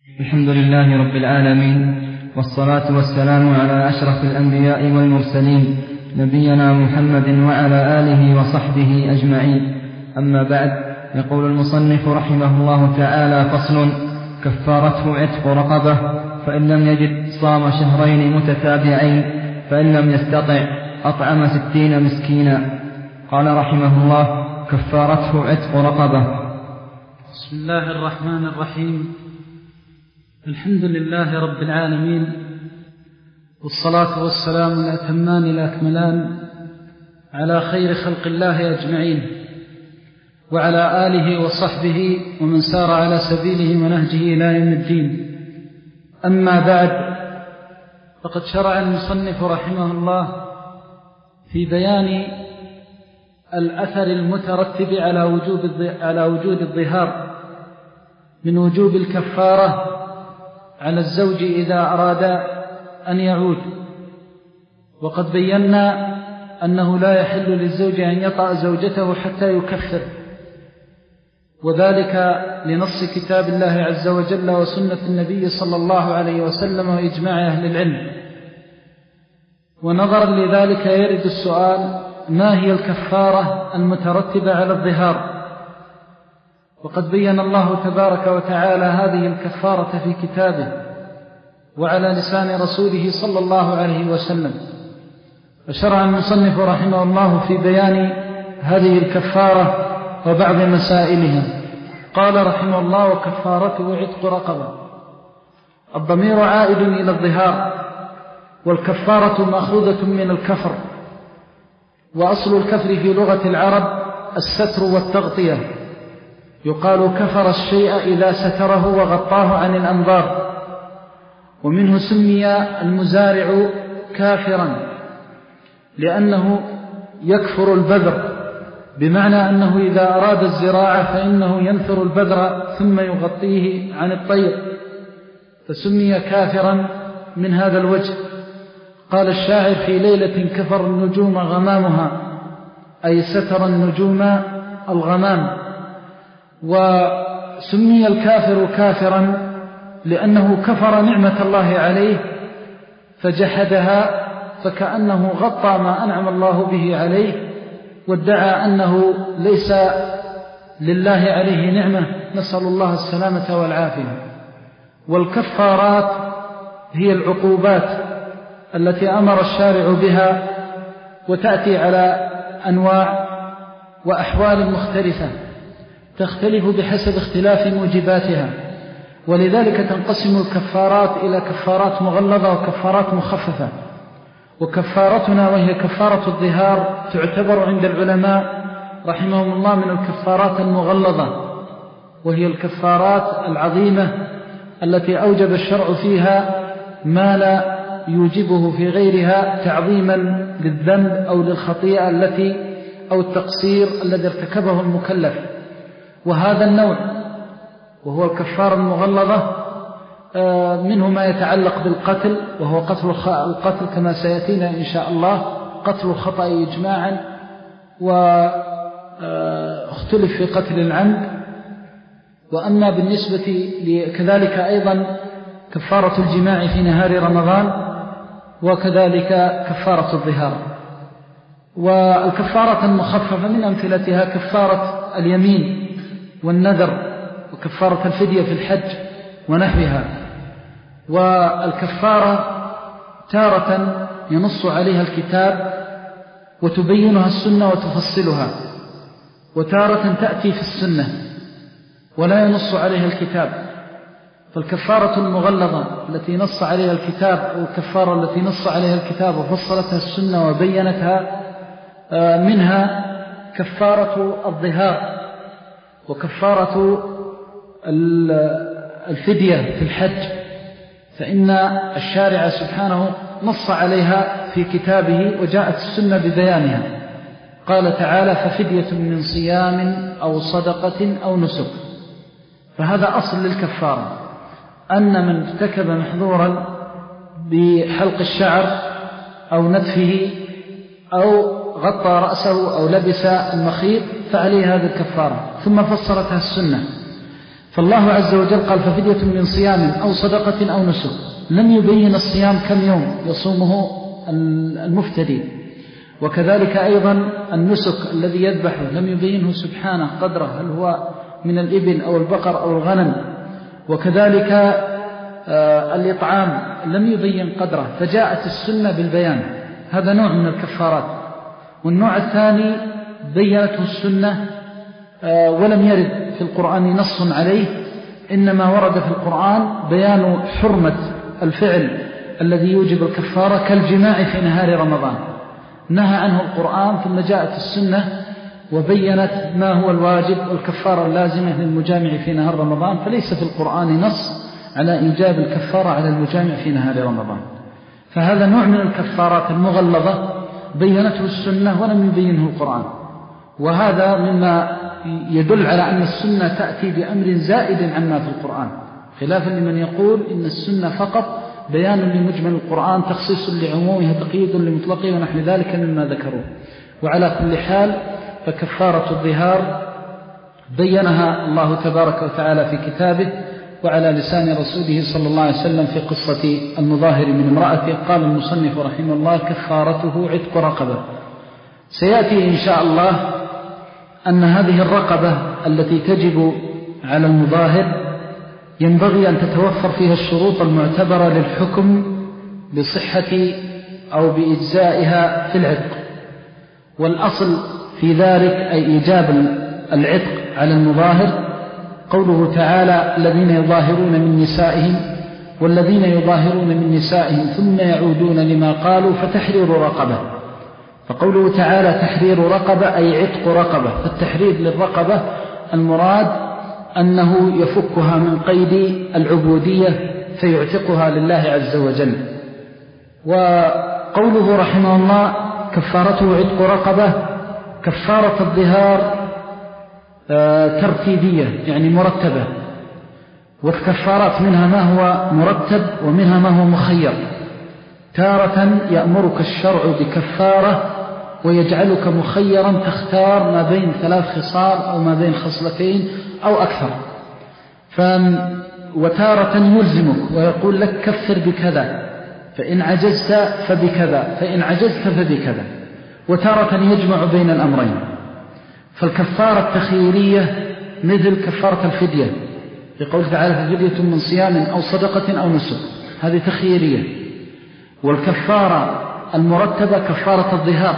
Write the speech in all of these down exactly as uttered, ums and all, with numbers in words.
الحمد لله رب العالمين، والصلاة والسلام على أشرف الأنبياء والمرسلين، نبينا محمد وعلى آله وصحبه أجمعين. أما بعد، يقول المصنف رحمه الله تعالى: فصل: كفارته عتق رقبة، فإن لم يجد صام شهرين متتابعين، فإن لم يستطع أطعم ستين مسكينا. قال رحمه الله: كفارته عتق رقبة. بسم الله الرحمن الرحيم. الحمد لله رب العالمين، والصلاة والسلام الأتمان الأكملان على خير خلق الله أجمعين، وعلى آله وصحبه ومن سار على سبيله ونهجه إلى يوم الدين. أما بعد، فقد شرع المصنف رحمه الله في بيان الأثر المترتب على وجوب على وجود الظهار من وجوب الكفارة على الزوج إذا أراد أن يعود. وقد بينا أنه لا يحل للزوج أن يطأ زوجته حتى يكفر، وذلك لنص كتاب الله عز وجل وسنة النبي صلى الله عليه وسلم وإجماع أهل العلم. ونظرا لذلك يرد السؤال: ما هي الكفارة المترتبة على الظهار؟ وقد بين الله تبارك وتعالى هذه الكفارة في كتابه وعلى لسان رسوله صلى الله عليه وسلم. فشرع المصنف رحمه الله في بيان هذه الكفارة وبعض مسائلها. قال رحمه الله: وكفارته عتق رقبة. الضمير عائد إلى الظهار، والكفارة مأخوذة من الكفر، وأصل الكفر في لغة العرب الستر والتغطية. يقال كفر الشيء إذا ستره وغطاه عن الأنظار. ومنه سمي المزارع كافرا لأنه يكفر البذر، بمعنى أنه إذا أراد الزراعة فإنه ينثر البذر ثم يغطيه عن الطير، فسمي كافرا من هذا الوجه. قال الشاعر: في ليلة كفر النجوم غمامها، أي ستر النجوم الغمام. وسمي الكافر كافرا لأنه كفر نعمة الله عليه فجحدها، فكأنه غطى ما أنعم الله به عليه، وادعى أنه ليس لله عليه نعمة، نسأل الله السلامة والعافية. والكفارات هي العقوبات التي أمر الشارع بها، وتأتي على أنواع وأحوال مختلفة تختلف بحسب اختلاف موجباتها. ولذلك تنقسم الكفارات إلى كفارات مغلظة وكفارات مخففة. وكفارتنا وهي كفارة الظهار تعتبر عند العلماء رحمهم الله من الكفارات المغلظة، وهي الكفارات العظيمة التي أوجب الشرع فيها ما لا يوجبه في غيرها تعظيما للذنب أو للخطيئة التي أو التقصير الذي ارتكبه المكلف. وهذا النوع وهو الكفارة المغلظة منه ما يتعلق بالقتل، وهو قتل القتل كما سيأتينا إن شاء الله، قتل الخطأ إجماعا، واختلف في قتل العمد. وأما بالنسبة كذلك أيضا كفارة الجماع في نهار رمضان، وكذلك كفارة الظهار. والكفارة المخففة من أمثلتها كفارة اليمين والنذر، وكفارة الفدية في الحج ونحوها. والكفارة تارة ينص عليها الكتاب وتبينها السنة وتفصلها، وتارة تأتي في السنة ولا ينص عليها الكتاب. فالكفارة المغلظة التي نص عليها الكتاب، والكفارة التي نص عليها الكتاب وفصلتها السنة وبينتها، منها كفارة الظهار، وكفارة الفدية في الحج، فإن الشارع سبحانه نص عليها في كتابه وجاءت السنة ببيانها. قال تعالى: ففدية من صيام أو صدقة أو نسك. فهذا أصل للكفارة، أن من ارتكب محظورا بحلق الشعر أو نتفه أو غطى رأسه أو لبس المخيط فعليه هذه الكفارة. ثم فسرتها السنة فالله عز وجل قال ففدية من صيام أو صدقة أو نسك، لم يبين الصيام كم يوم يصومه المفتدي، وكذلك أيضا النسك الذي يذبحه لم يبينه سبحانه قدره، هل هو من الإبل أو البقر أو الغنم، وكذلك آه الإطعام لم يبين قدره، فجاءت السنة بالبيان. هذا نوع من الكفارات. والنوع الثاني بينته السنة آه ولم يرد في القرآن نص عليه، إنما ورد في القرآن بيان حرمة الفعل الذي يوجب الكفارة كالجماع في نهار رمضان، نهى عنه القرآن، ثم جاءت السنة وبينت ما هو الواجب والكفارة اللازمة للمجامع في نهار رمضان، فليس في القرآن نص على إيجاب الكفارة على المجامع في نهار رمضان. فهذا نوع من الكفارات المغلظة بينته السنة ولم يبينه القرآن، وهذا مما يدل على أن السنة تأتي بأمر زائد عما في القرآن، خلافا لمن يقول إن السنة فقط بيان لمجمل القرآن، تخصيص لعمومها، تقييد لمطلقه، ونحو ذلك مما ذكروه. وعلى كل حال فكفارة الظهار بينها الله تبارك وتعالى في كتابه وعلى لسان رسوله صلى الله عليه وسلم في قصة المظاهر من امرأته. قال المصنف رحمه الله كفارته عتق رقبة. سيأتي إن شاء الله أن هذه الرقبة التي تجب على المظاهر ينبغي أن تتوفر فيها الشروط المعتبرة للحكم بصحة أو بإجزائها في العتق، والأصل في ذلك أي إيجاب العتق على المظاهر قوله تعالى الذين يظاهرون من نسائهم والذين يظاهرون من نسائهم ثم يعودون لما قالوا فتحرير رقبة. فقوله تعالى تحرير رقبة أي عتق رقبة، فالتحرير للرقبة المراد أنه يفكها من قيد العبودية فيعتقها لله عز وجل. وقوله رحمه الله كفارته عتق رقبة، كفارة الظهار ترتيبية يعني مرتبة، والكفارات منها ما هو مرتب ومنها ما هو مخير. تارة يأمرك الشرع بكفارة ويجعلك مخيرا تختار ما بين ثلاث خصال أو ما بين خصلتين أو أكثر، وتارة يلزمك ويقول لك كفر بكذا، فإن عجزت فبكذا، فإن عجزت فبكذا، وتارة يجمع بين الأمرين. فالكفارة التخييرية مثل كفارة الفدية يقول تعالى ففدية من صيام أو صدقة أو نسك، هذه تخييرية. والكفارة المرتبة كفارة الظهار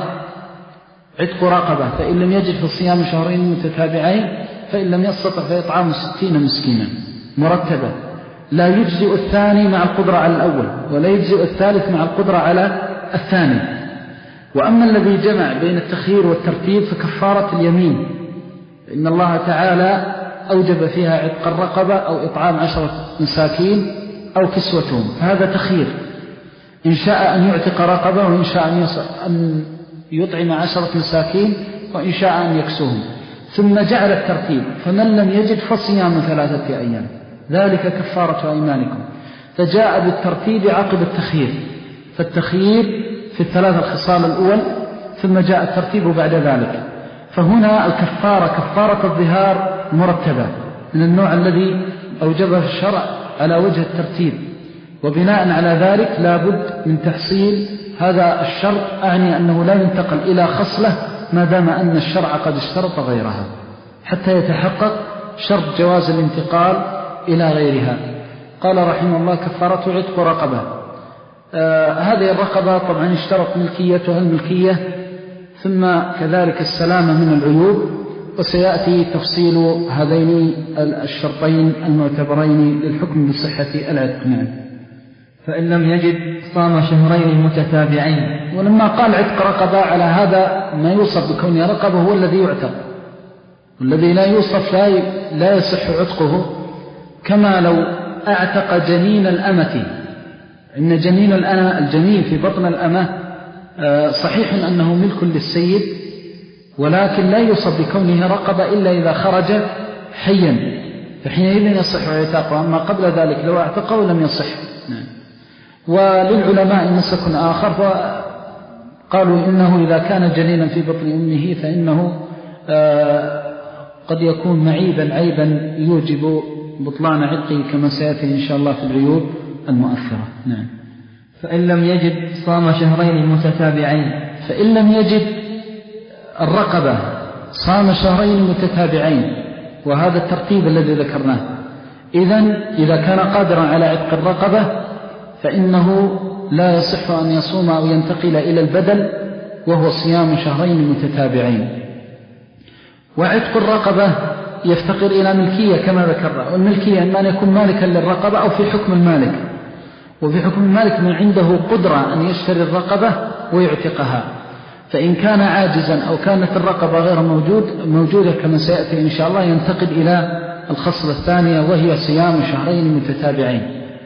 عتق رقبة، فإن لم يجد في الصيام شهرين متتابعين فإن لم يستطع فإطعام ستين مسكينا مرتبة، لا يجزئ الثاني مع القدرة على الأول ولا يجزئ الثالث مع القدرة على الثاني. وأما الذي جمع بين التخيير والترتيب فكفارة اليمين، إن الله تعالى أوجب فيها عتق الرقبة أو إطعام عشرة مساكين أو كسوتهم، فهذا تخيير، إن شاء أن يعتق رقبة وإن شاء أن يطعم عشرة مساكين وإن شاء أن يكسوهم. ثم جعل الترتيب فمن لم يجد فصيام ثلاثة أيام، ذلك كفارة أيمانكم، فجاء بالترتيب عقب التخيير، فالتخيير في الثلاث الخصال الأول ثم جاء الترتيب بعد ذلك. فهنا الكفارة كفارة الظهار مرتبة من النوع الذي أوجبه الشرع على وجه الترتيب، وبناء على ذلك لا بد من تحصيل هذا الشرط، أعني أنه لا ينتقل إلى خصلة ما دام أن الشرع قد اشترط غيرها حتى يتحقق شرط جواز الانتقال إلى غيرها. قال رحمه الله كفارة عتق رقبة. آه هذه الرقبة طبعا اشترط ملكيتها الملكية ثم كذلك السلامة من العيوب، وسيأتي تفصيل هذين الشرطين المعتبرين للحكم بصحة العتق. نعم. فإن لم يجد صام شهرين متتابعين. ولما قال عتق رقبة على هذا ما يوصف بكونه رقبة هو الذي يعتق، والذي لا يوصف لا لا يصح عتقه، كما لو اعتق جنين الأمة. إن جنين الأمة الجنين في بطن الأمة صحيح أنه ملك للسيد، ولكن لا يوصف بكونه رقبة إلا إذا خرج حيا، فحينئذ يصح عتاقه، أما قبل ذلك لو اعتقه لم يصح. نعم. وللعلماء مسك آخر قالوا إنه إذا كان جنينا في بطن أمه فإنه قد يكون معيبا عيبا يوجب بطلان عتقه كما سيأتي إن شاء الله في العيوب المؤثرة. نعم. فإن لم يجد صام شهرين متتابعين. فإن لم يجد الرقبة صام شهرين متتابعين، وهذا الترتيب الذي ذكرناه. إذن إذا كان قادرا على عتق الرقبة فإنه لا يصح أن يصوم أو ينتقل إلى البدل، وهو صيام شهرين متتابعين. وعتق الرقبة يفتقر إلى ملكية كما ذكرنا، والملكية إما أن يكون مالكا للرقبة أو في حكم المالك، وفي حكم المالك من عنده قدرة أن يشتري الرقبة ويعتقها. فإن كان عاجزا أو كانت الرقبة غير موجود موجودة كما سيأتي إن شاء الله، ينتقل إلى الخصلة الثانية وهي صيام شهرين متتابعين،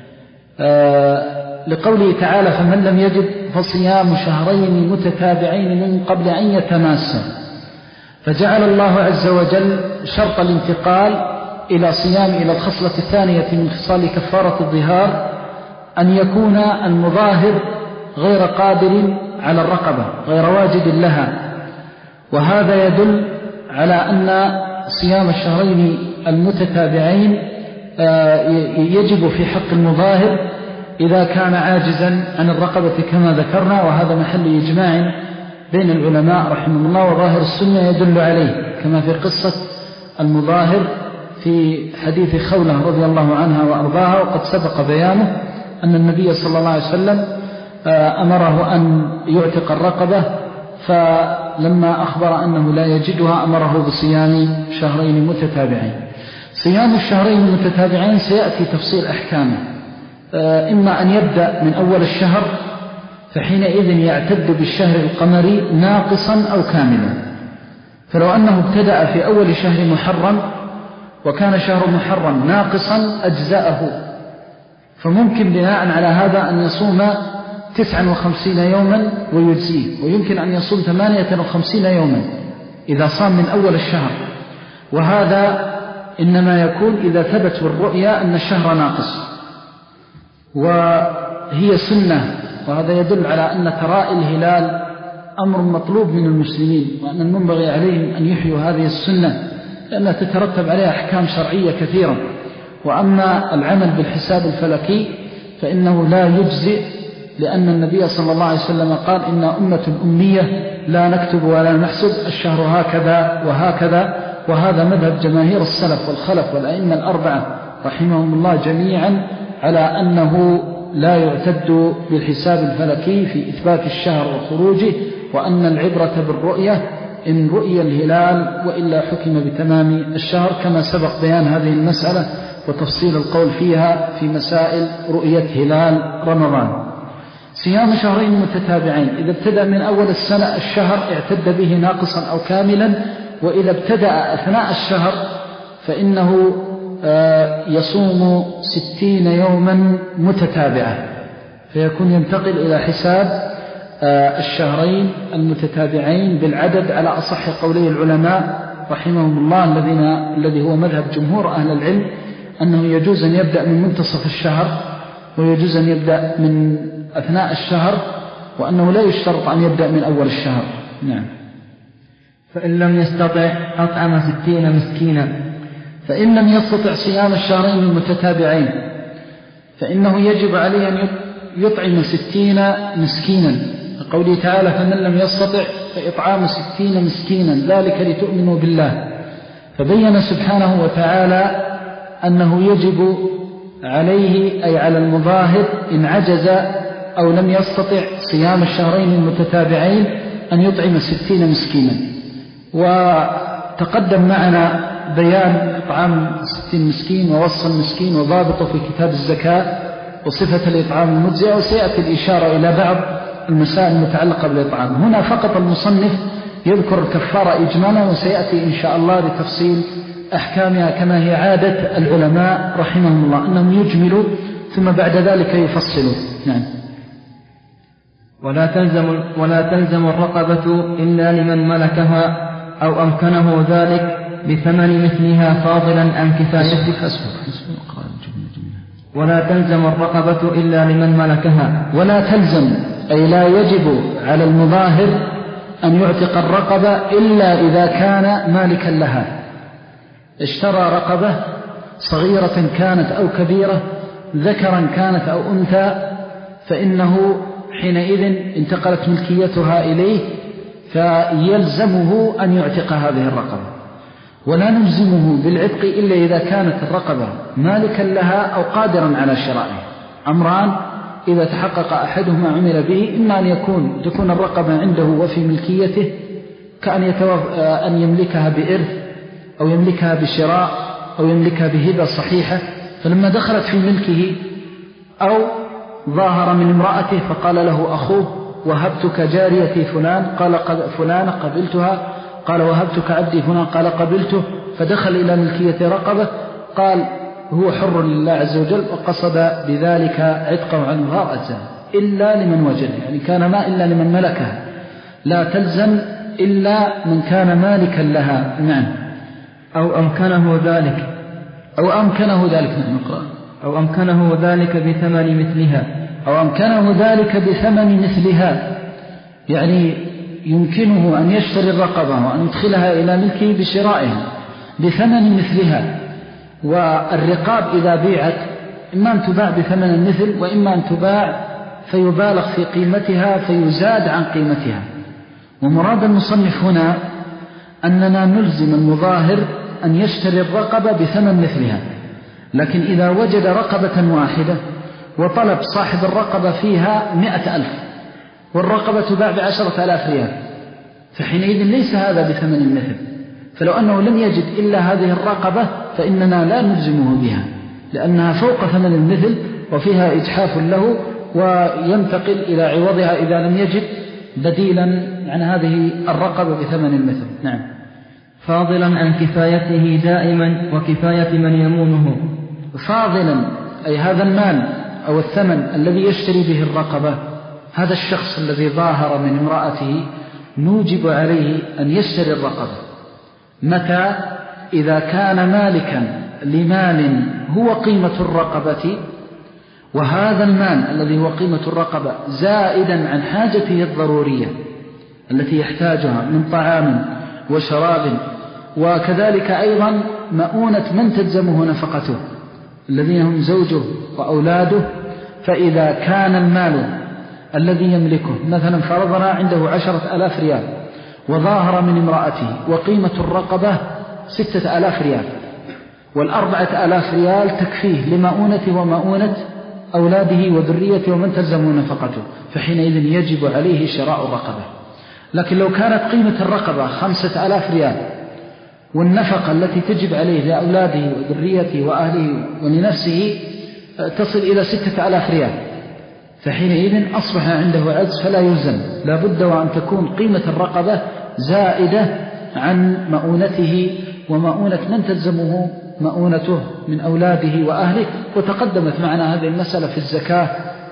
آه لقوله تعالى: فمن لم يجد فصيام شهرين متتابعين من قبل أن يتماسا. فجعل الله عز وجل شرط الانتقال إلى صيام إلى الخصلة الثانية من خصال كفارة الظهار أن يكون المظاهر غير قادر على الرقبة، غير واجد لها. وهذا يدل على أن صيام الشهرين المتتابعين يجب في حق المظاهر إذا كان عاجزا عن الرقبة كما ذكرنا، وهذا محل إجماع بين العلماء رحمه الله، وظاهر السنة يدل عليه، كما في قصة المظاهر في حديث خولة رضي الله عنها وأرضاها، وقد سبق بيانه أن النبي صلى الله عليه وسلم أمره أن يعتق الرقبة، فلما أخبر أنه لا يجدها أمره بصيام شهرين متتابعين. صيام الشهرين المتتابعين سيأتي تفصيل أحكامه، إما أن يبدأ من أول الشهر فحينئذ يعتد بالشهر القمري ناقصا أو كاملا. فلو أنه ابتدأ في أول شهر محرم وكان شهر محرم ناقصا أجزأه، فممكن بناء على هذا أن يصوم تسعا وخمسين يوما ويجزيه، ويمكن أن يصوم ثمانية وخمسين يوما إذا صام من أول الشهر. وهذا إنما يكون إذا ثبت بالرؤيا أن الشهر ناقص، وهي سنة، وهذا يدل على أن تراءي الهلال أمر مطلوب من المسلمين، وأن المنبغي عليهم أن يحيوا هذه السنة لأنها تترتب عليها أحكام شرعية كثيرة. وأما العمل بالحساب الفلكي فإنه لا يجزئ، لأن النبي صلى الله عليه وسلم قال: إن أمة أمية لا نكتب ولا نحسب، الشهر هكذا وهكذا. وهذا مذهب جماهير السلف والخلف والأئمة الأربعة رحمهم الله جميعا على أنه لا يعتد بالحساب الفلكي في إثبات الشهر وخروجه، وأن العبرة بالرؤية إن رؤي الهلال، وإلا حكم بتمام الشهر، كما سبق بيان هذه المسألة وتفصيل القول فيها في مسائل رؤية هلال رمضان. صيام شهرين متتابعين، إذا ابتدأ من أول السنة الشهر اعتد به ناقصا أو كاملا، وإذا ابتدأ أثناء الشهر فإنه يصوم ستين يوما متتابعة، فيكون ينتقل إلى حساب الشهرين المتتابعين بالعدد على أصح قولي العلماء رحمهم الله، الذين الذي هو مذهب جمهور أهل العلم، أنه يجوز أن يبدأ من منتصف الشهر، ويجوز أن يبدأ من أثناء الشهر، وأنه لا يشترط أن يبدأ من أول الشهر. نعم. فإن لم يستطع أطعم ستين مسكينا. فإن لم يستطع صيام الشهرين المتتابعين فإنه يجب عليه أن يطعم ستين مسكينا، قوله تعالى: فمن لم يستطع فإطعام ستين مسكينا ذلك لتؤمنوا بالله. فبين سبحانه وتعالى أنه يجب عليه، أي على المظاهر، إن عجز أو لم يستطع صيام الشهرين المتتابعين أن يطعم ستين مسكينا. وتقدم معنا بيان إطعام ستين مسكين ووصف المسكين وضابطه في كتاب الزكاة وصفة الإطعام المجزئة، وسيأتي الإشارة إلى بعض المسائل المتعلقة بالإطعام. هنا فقط المصنف يذكر الكفارة إجمالا، وسيأتي إن شاء الله لتفصيل أحكامها كما هي عادة العلماء رحمهم الله، أنهم يجملوا ثم بعد ذلك يفصلوا. نعم. ولا تلزم, ولا تلزم الرقبة إلا لمن ملكها أو أمكنه ذلك بثمن مثلها فاضلا عن كفايته. ولا تلزم الرقبة إلا لمن ملكها. ولا تلزم أي لا يجب على المظاهر أن يعتق الرقبة إلا إذا كان مالكا لها. اشترى رقبة صغيرة كانت أو كبيرة، ذكرا كانت أو أنثى، فإنه حينئذ انتقلت ملكيتها إليه فيلزمه أن يعتق هذه الرقبة، ولا نلزمه بالعتق إلا إذا كانت الرقبة مالكا لها أو قادرا على شرائها. أمران إذا تحقق أحدهما عمل به، إما أن يكون تكون الرقبة عنده وفي ملكيته، كأن أن يملكها بإرث أو يملكها بشراء أو يملكها بهبة صحيحة، فلما دخلت في ملكه أو ظاهر من امرأته فقال له أخوه وهبتك جاريتي فلان، قال فلان قبلتها، قال وهبتك عبدي فلان، قال قبلته، فدخل إلى ملكية رقبة، قال هو حر لله عز وجل، وقصد بذلك عتقه عن الغار أجزاء إلا لمن وجد، يعني كان ما إلا لمن ملكها، لا تلزم إلا من كان مالكا لها. نعم. أو أمكنه ذلك أو أمكنه ذلك نحن نقرأ أو أمكنه ذلك بثمن مثلها أو أمكنه ذلك بثمن مثلها، يعني يمكنه أن يشتري الرقبة وأن يدخلها إلى ملكه بشرائها بثمن مثلها. والرقاب إذا بيعت إما أن تباع بثمن المثل، وإما أن تباع فيبالغ في قيمتها فيزاد عن قيمتها. ومراد المصنف هنا أننا نلزم المظاهر أن يشتري الرقبة بثمن مثلها، لكن إذا وجد رقبة واحدة وطلب صاحب الرقبة فيها مئة ألف والرقبة تباع بعشرة آلاف ريال، فحينئذ ليس هذا بثمن المثل، فلو أنه لم يجد إلا هذه الرقبة فإننا لا نلزمه بها، لأنها فوق ثمن المثل وفيها إجحاف له، وينتقل إلى عوضها إذا لم يجد بديلا عن هذه الرقبة بثمن المثل. نعم. فاضلا عن كفايته دائما وكفاية من يمونه. فاضلا أي هذا المال أو الثمن الذي يشتري به الرقبة، هذا الشخص الذي ظاهر من امرأته نوجب عليه أن يشتري الرقبة. متى؟ إذا كان مالكا لمال هو قيمة الرقبة، وهذا المال الذي هو قيمة الرقبة زائدا عن حاجته الضرورية التي يحتاجها من طعام وشراب، وكذلك أيضا مؤونة من تلزمه نفقته الذين هم زوجه وأولاده. فإذا كان المال الذي يملكه مثلا فرضنا عنده عشرة ألاف ريال وظاهر من امرأته وقيمة الرقبة ستة ألاف ريال، والأربعة ألاف ريال تكفيه لمؤونته ومؤونة أولاده وذريته ومن تلزمه نفقته، فحينئذ يجب عليه شراء الرقبة. لكن لو كانت قيمة الرقبة خمسة ألاف ريال والنفقة التي تجب عليه لأولاده وذريته وأهله ولنفسه تصل إلى ستة ألاف ريال، فحينئذ أصبح عنده عجز فلا يلزم، لا بد وأن تكون قيمة الرقبة زائدة عن مؤونته ومؤونة من تلزمه مؤونته من أولاده وأهله. وتقدمت معنا هذه المسألة في الزكاة،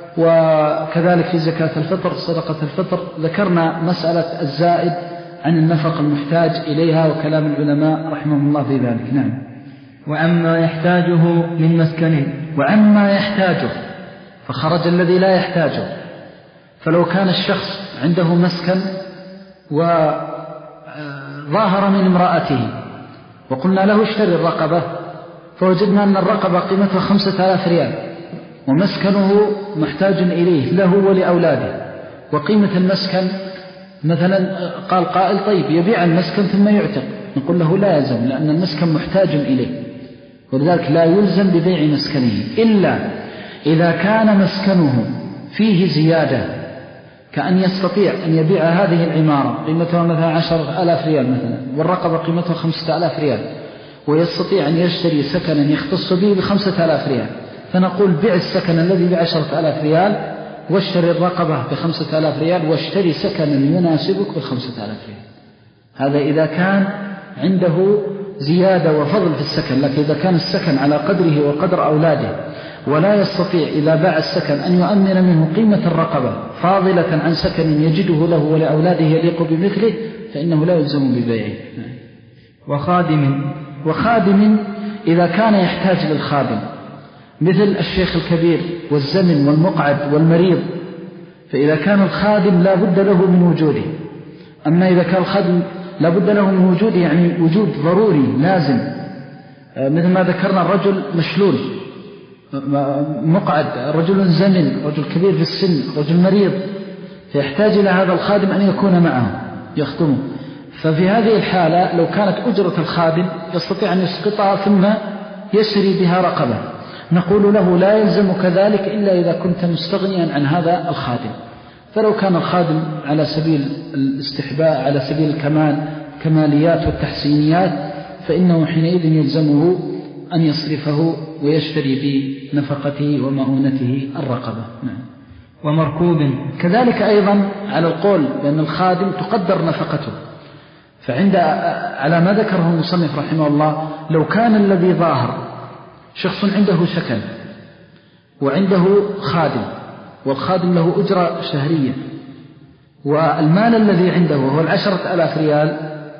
وكذلك في زكاة الفطر صدقة الفطر ذكرنا مسألة الزائد عن النفق المحتاج إليها وكلام العلماء رحمهم الله في ذلك. نعم. وعما يحتاجه من مسكن. وعما يحتاجه، فخرج الذي لا يحتاجه. فلو كان الشخص عنده مسكن وظاهر من امرأته وقلنا له اشتري الرقبة، فوجدنا أن الرقبة قيمتها خمسة آلاف ريال ومسكنه محتاج إليه له ولأولاده، وقيمة المسكن مثلا قال قائل طيب يبيع المسكن ثم يعتق، نقول له لا يلزم، لأن المسكن محتاج إليه، ولذلك لا يلزم ببيع مسكنه إلا إذا كان مسكنه فيه زيادة، كأن يستطيع أن يبيع هذه العمارة قيمتها مثلا عشرة آلاف ريال مثلا والرقبة قيمتها خمسة آلاف ريال، ويستطيع أن يشتري سكنا يختص به بخمسة آلاف ريال، فنقول بيع السكن الذي بعشرة آلاف ريال واشتري الرقبة بخمسة آلاف ريال واشتري سكنا يناسبك بخمسة آلاف ريال. هذا إذا كان عنده زيادة وفضل في السكن. لكن إذا كان السكن على قدره وقدر أولاده ولا يستطيع إذا باع السكن أن يؤمن منه قيمة الرقبة فاضلة عن سكن يجده له ولأولاده يليق بمثله، فإنه لا يلزم ببيعه. وخادم. وخادم إذا كان يحتاج للخادم مثل الشيخ الكبير والزمن والمقعد والمريض، فإذا كان الخادم لا بد له من وجوده. أما إذا كان الخادم لا بد له من وجوده يعني وجود ضروري لازم، مثل ما ذكرنا الرجل مشلول مقعد، رجل زمن، رجل كبير في السن، رجل مريض، فيحتاج إلى هذا الخادم أن يكون معه يخدمه. ففي هذه الحالة لو كانت أجرة الخادم يستطيع أن يسقطها ثم يسري بها رقبة، نقول له لا يلزمك ذلك إلا إذا كنت مستغنيا عن هذا الخادم. فلو كان الخادم على سبيل الاستحباء، على سبيل الكمال كماليات والتحسينيات، فإنه حينئذ يلزمه أن يصرفه ويشتري بنفقته ومؤونته الرقبة. نعم. ومركوب كذلك أيضا على القول بأن الخادم تقدر نفقته، فعند على ما ذكره المصنف رحمه الله، لو كان الذي ظاهر شخص عنده سكن وعنده خادم، والخادم له أجرة شهرية، والمال الذي عنده هو العشرة ألاف ريال،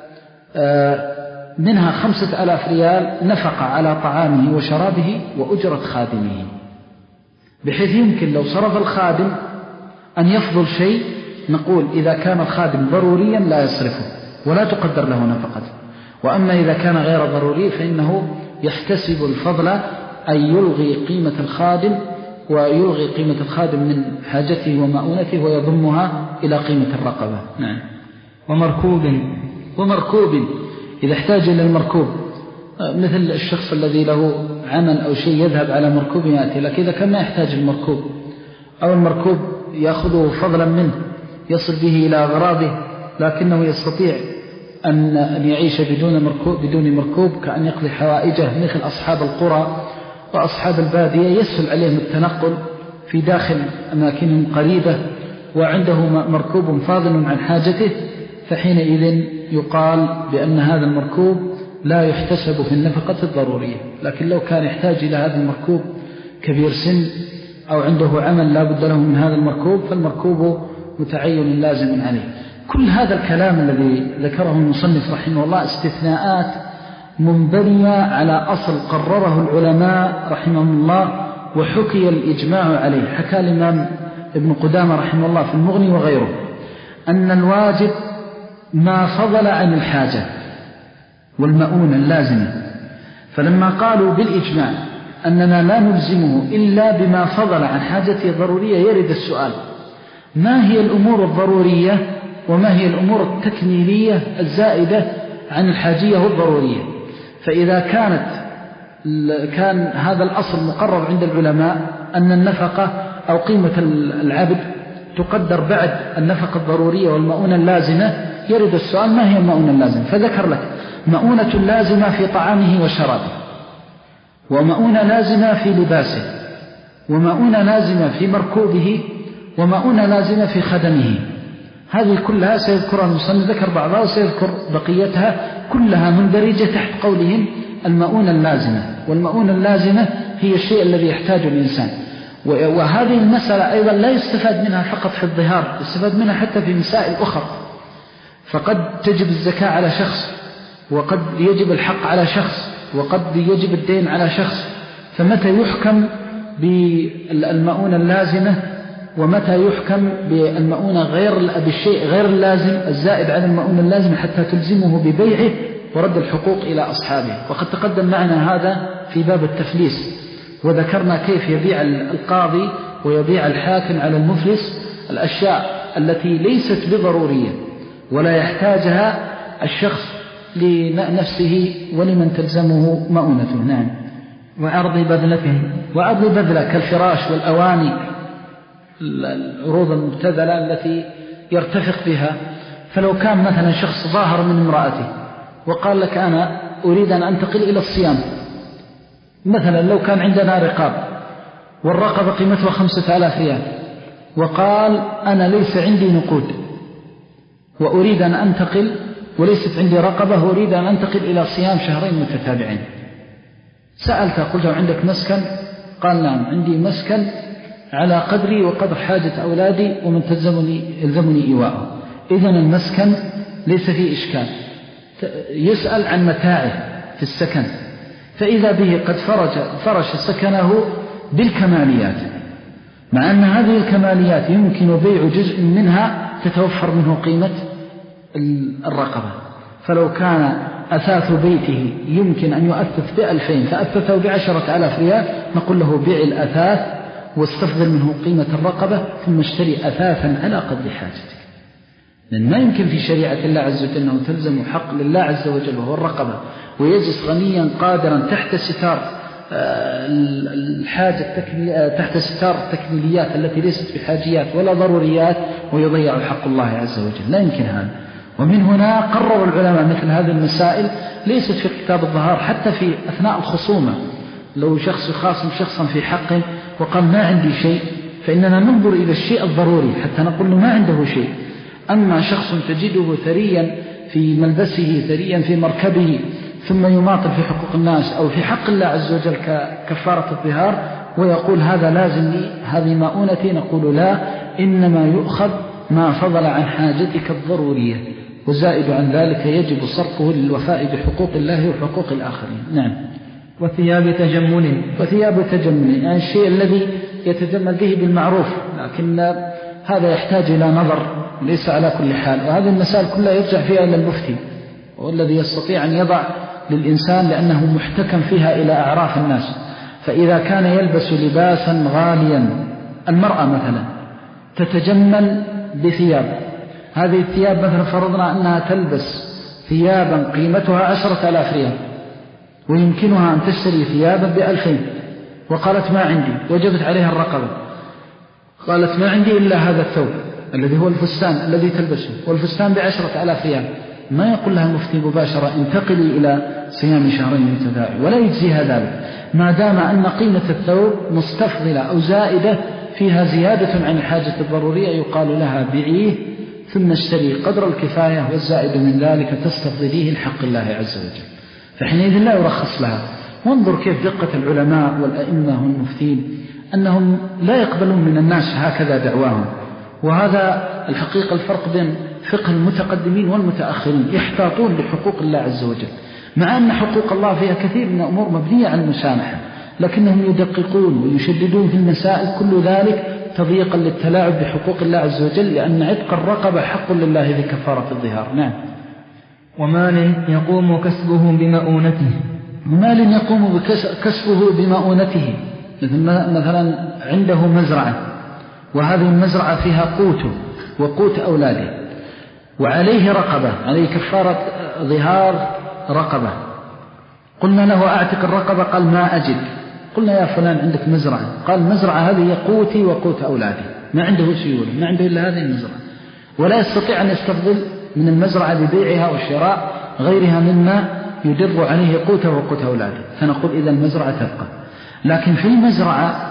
منها خمسة ألاف ريال نفقة على طعامه وشرابه وأجرة خادمه، بحيث يمكن لو صرف الخادم أن يفضل شيء، نقول إذا كان الخادم ضروريا لا يصرفه ولا تقدر له نفقته، وأما إذا كان غير ضروري فإنه يحتسب الفضل أن يلغي قيمة الخادم ويلغي قيمة الخادم من حاجته ومؤونته ويضمها إلى قيمة الرقبة. نعم. ومركوب ومركوب إذا احتاج إلى المركوب، مثل الشخص الذي له عمل أو شيء يذهب على مركوب يأتي، لكن إذا كان ما يحتاج المركوب أو المركوب يأخذه فضلا منه يصل به إلى أغراضه، لكنه يستطيع أن أن يعيش بدون مركوب بدون مركوب كأن يقضي حوائجه، مثل أصحاب القرى وأصحاب البادية يسهل عليهم التنقل في داخل أماكنهم قريبة وعنده مركوب فاضل عن حاجته، فحينئذ يقال بأن هذا المركوب لا يحتسب في النفقة الضرورية. لكن لو كان يحتاج إلى هذا المركوب كبير سن أو عنده عمل لا بد له من هذا المركوب، فالمركوب متعين لازم عليه. كل هذا الكلام الذي ذكره المصنف رحمه الله استثناءات منبنية على أصل قرره العلماء رحمهم الله وحكي الإجماع عليه. حكى الإمام ابن قدامة رحمه الله في المغني وغيره أن الواجب ما فضل عن الحاجة والمؤونة اللازمة، فلما قالوا بالإجماع أننا لا نلزمه إلا بما فضل عن حاجته الضرورية، يرد السؤال: ما هي الأمور الضرورية وما هي الأمور التكميلية الزائدة عن الحاجية والضرورية؟ فإذا كانت كان هذا الأصل مقرر عند العلماء أن النفقة أو قيمة العبد تقدر بعد النفقة الضرورية والمؤونة اللازمة، يرد السؤال: ما هي المؤونة اللازمة؟ فذكر لك مؤونة لازمة في طعامه وشرابه، ومؤونة لازمة في لباسه، ومؤونة لازمة في مركوبه، ومؤونة لازمة في خدمه. هذه كلها سيذكرها المصنف، ذكر بعضها وسيذكر بقيتها، كلها مندرجة تحت قولهم المؤونة اللازمة. والمؤونة اللازمة هي الشيء الذي يحتاجه الإنسان، وهذه المسألة أيضا لا يستفاد منها فقط في الظهار، يستفاد منها حتى في مسائل أخرى. فقد تجب الزكاة على شخص، وقد يجب الحق على شخص، وقد يجب الدين على شخص، فمتى يحكم بالمؤونة اللازمة ومتى يحكم بالمؤونة غير بالشيء غير اللازم الزائد عن المؤونة اللازمة حتى تلزمه ببيعه ورد الحقوق إلى أصحابه. وقد تقدم معنا هذا في باب التفليس، وذكرنا كيف يبيع القاضي ويبيع الحاكم على المفلس الأشياء التي ليست بضرورية ولا يحتاجها الشخص لنفسه ولمن تلزمه مؤونته. نعم. وعرض بذلته وعرض بذلة كالفراش والأواني، العروض المبتذلة التي يرتفق بها. فلو كان مثلا شخص ظاهر من امرأته وقال لك: أنا أريد أن أنتقل إلى الصيام، مثلا لو كان عندنا رقاب والرقبة قيمتها خمسة آلاف ريال، وقال: أنا ليس عندي نقود وأريد أن أنتقل وليست عندي رقبة وأريد أن أنتقل إلى صيام شهرين متتابعين. سألت قلت: عندك مسكن؟ قال: نعم عندي مسكن على قدري وقدر حاجة أولادي ومن تلزمني يلزمني إيواءه. إذن المسكن ليس فيه إشكال. يسأل عن متاعه في السكن، فإذا به قد فرج, فرش سكنه بالكماليات، مع أن هذه الكماليات يمكن بيع جزء منها تتوفر منه قيمة الرقبة. فلو كان أثاث بيته يمكن أن يؤثث بألفين فأثثه بعشرة آلاف ريال، نقول له بيع الأثاث واستفضل منه قيمة الرقبة ثم اشتري أثاثا على قدر حاجتك. لأن ما يمكن في شريعة الله عز وجل أنه تلزم حق لله عز وجل وهو الرقبة ويجلس غنيا قادرا تحت ستار الحاجة تحت ستار التكميليات التي ليست بحاجيات ولا ضروريات ويضيع حق الله عز وجل، لا يمكن هذا. ومن هنا قرروا العلماء مثل هذه المسائل ليست في كتاب الظهار، حتى في أثناء الخصومة لو شخص يخاصم شخصا في حقه وقال ما عندي شيء فإننا ننظر إلى الشيء الضروري حتى نقول له ما عنده شيء. أما شخص تجده ثريا في ملبسه ثريا في مركبه ثم يماطل في حقوق الناس أو في حق الله عز وجل ككفارة الظهار ويقول هذا لازم لي هذه مؤونتي، نقول لا، إنما يؤخذ ما فضل عن حاجتك الضرورية وزائد عن ذلك يجب صرفه للوفاء بحقوق الله وحقوق الآخرين. نعم. وثياب تجمل. وثياب تجمل يعني الشيء الذي يتجمل به بالمعروف، لكن هذا يحتاج إلى نظر ليس على كل حال، وهذه المسائل كلها يرجع فيها إلى المفتي والذي يستطيع أن يضع للإنسان لأنه محتكم فيها إلى أعراف الناس. فإذا كان يلبس لباسا غاليا، المرأة مثلا تتجمل بثياب، هذه الثياب مثلا فرضنا أنها تلبس ثيابا قيمتها عشرة آلاف ريال ويمكنها أن تشتري ثيابا بألفين وقالت ما عندي، وجبت عليها الرقبة قالت ما عندي إلا هذا الثوب الذي هو الفستان الذي تلبسه والفستان بعشرة آلاف ريال، ما يقول لها المفتي مباشرة انتقلي إلى صيام شهرين متتابعين ولا يجزيها ذلك ما دام أن قيمة الثوب مستفضلة أو زائدة فيها زيادة عن الحاجة الضرورية، يقال لها بيعيه ثم اشتري قدر الكفاية والزائد من ذلك تستفضليه لحق الله عز وجل، فحينئذ لا يرخص لها. وانظر كيف دقة العلماء والأئمة والمفتين أنهم لا يقبلون من الناس هكذا دعواهم. وهذا الحقيقة الفرق بين فقه المتقدمين والمتأخرين، يحتاطون بحقوق الله عز وجل مع أن حقوق الله فيها كثير من الأمور مبنية على المسامحة، لكنهم يدققون ويشددون في المسائل، كل ذلك تضييقا للتلاعب بحقوق الله عز وجل، لأن عتق الرقبة حق لله بكفارة الظهار. نعم. ومال يقوم كسبه بمؤونته. ومال يقوم كسبه بمؤونته، مثلا عنده مزرعة وهذه المزرعة فيها قوته وقوت أولاده وعليه رقبة، عليه كفارة ظهار رقبة، قلنا له أعتق الرقبة قال ما أجد، قلنا يا فلان عندك مزرعة، قال المزرعة هذه قوتي وقوت أولادي، ما عنده سيولة، ما عنده إلا هذه المزرعة ولا يستطيع أن يستفضل من المزرعة ببيعها وشراء غيرها مما يدر عليه قوته وقوت أولاده، فنقول إذا المزرعة تبقى. لكن في المزرعة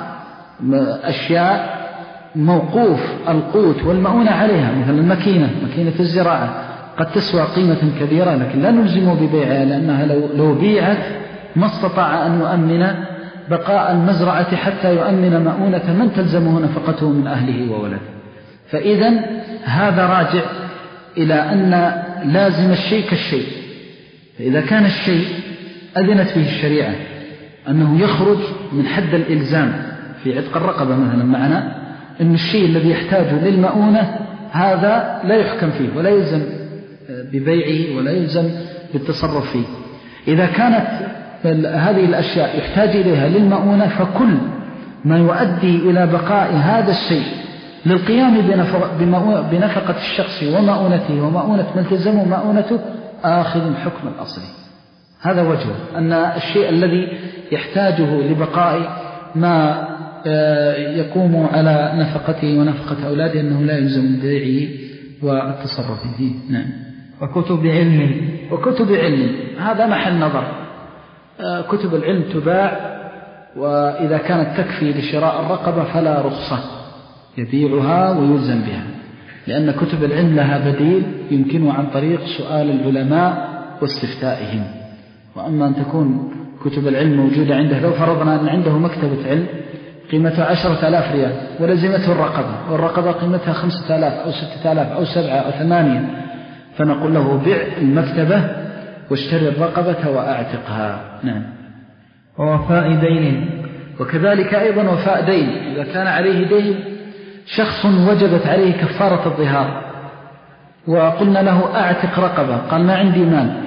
أشياء موقوف القوت والمؤونة عليها، مثل المكينة، مكينة الزراعة قد تسوى قيمة كبيرة لكن لا نلزم ببيعها، لأنها لو, لو بيعت ما استطاع أن يؤمن بقاء المزرعة حتى يؤمن مؤونة من تلزمه نفقته من أهله وولده. فإذا هذا راجع إلى أن لازم الشيء كالشيء، فإذا كان الشيء أذنت فيه الشريعة أنه يخرج من حد الإلزام في عتق الرقبة مثلا، معنا أن الشيء الذي يحتاج للمؤونة هذا لا يحكم فيه ولا يلزم ببيعه ولا يلزم بالتصرف فيه. إذا كانت هذه الأشياء يحتاج إليها للمؤونة فكل ما يؤدي إلى بقاء هذا الشيء للقيام بنفقة الشخص ومؤونته ومؤونة من تلزمه مؤونته آخذ حكم الأصلي. هذا وجهه أن الشيء الذي يحتاجه لبقاء ما يقوم على نفقته ونفقة أولاده أنه لا يلزم بيعه والتصرف فيه. نعم. وكتب علم. وكتب علم هذا محل نظر، كتب العلم تباع، وإذا كانت تكفي لشراء الرقبة فلا رخصة، يبيعها ويلزم بها، لأن كتب العلم لها بديل يمكنه عن طريق سؤال العلماء واستفتائهم. وأما أن تكون كتب العلم موجودة عنده، لو فرضنا أن عنده مكتبة علم قيمتها عشرة آلاف ريال ولزمته الرقبة والرقبة قيمتها خمسة آلاف أو ستة آلاف أو سبعة أو ثمانية، فنقول له بيع المكتبة واشتري الرقبة وأعتقها. نعم. ووفاء دين. وكذلك أيضا وفاء دين، إذا كان عليه دين شخص وجبت عليه كفارة الظهار وقلنا له أعتق رقبة، قال ما عندي مال،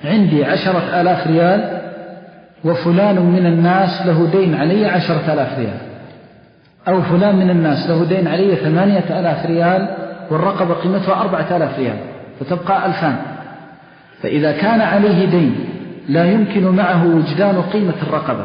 عندي عشرة آلاف ريال وفلان من الناس له دين علي عشرة آلاف ريال، أو فلان من الناس له دين علي ثمانية آلاف ريال والرقبة قيمتها أربعة آلاف ريال، فتبقى ألفان. فإذا كان عليه دين لا يمكن معه وجدان قيمة الرقبة،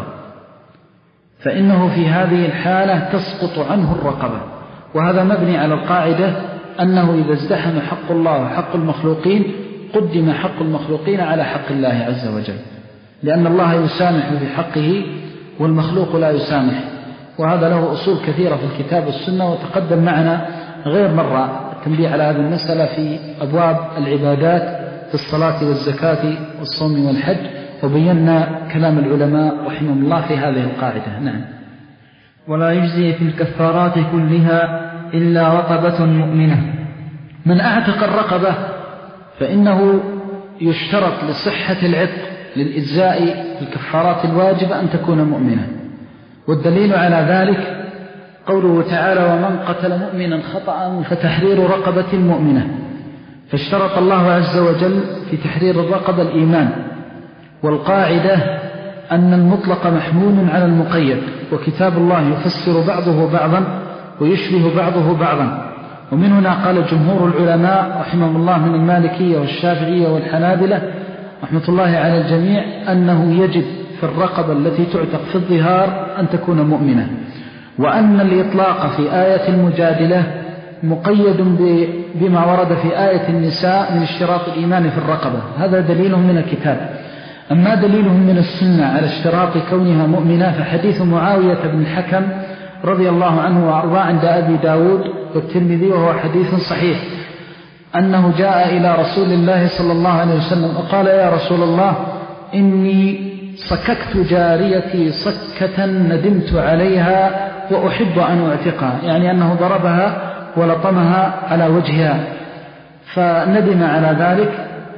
فإنه في هذه الحالة تسقط عنه الرقبة. وهذا مبني على القاعدة أنه إذا ازدحم حق الله وحق المخلوقين قدم حق المخلوقين على حق الله عز وجل، لأن الله يسامح في حقه والمخلوق لا يسامح. وهذا له أصول كثيرة في الكتاب والسنة، وتقدم معنا غير مرة التنبيه على هذه المسألة في أبواب العبادات في الصلاة والزكاة والصوم والحج، وبينا كلام العلماء رحمهم الله في هذه القاعدة. نعم. ولا يجزي في الكفارات كلها إلا رقبة مؤمنة. من أعتق الرقبة فإنه يشترط لصحة العتق للإجزاء في الكفارات الواجبة أن تكون مؤمنة. والدليل على ذلك قوله تعالى: ومن قتل مؤمنا خطأ فتحرير رقبة مؤمنة. فاشترط الله عز وجل في تحرير الرقبة الإيمان. والقاعدة أن المطلق محمول على المقيد، وكتاب الله يفسر بعضه بعضا ويشبه بعضه بعضا. ومن هنا قال جمهور العلماء رحمهم الله من المالكية والشافعية والحنابلة رحمة الله على الجميع أنه يجب في الرقبة التي تعتق في الظهار أن تكون مؤمنة، وأن الإطلاق في آية المجادلة مقيد بما ورد في آية النساء من اشتراط الإيمان في الرقبة. هذا دليلهم من الكتاب. أما دليلهم من السنة على اشتراط كونها مؤمنة فحديث معاوية بن الحكم رضي الله عنه وأرضاه عند أبي داود والترمذي، وهو حديث صحيح، أنه جاء إلى رسول الله صلى الله عليه وسلم وقال: يا رسول الله، إني صككت جاريتي صكة ندمت عليها وأحب أن أعتقها، يعني أنه ضربها ولطمها على وجهها فندم على ذلك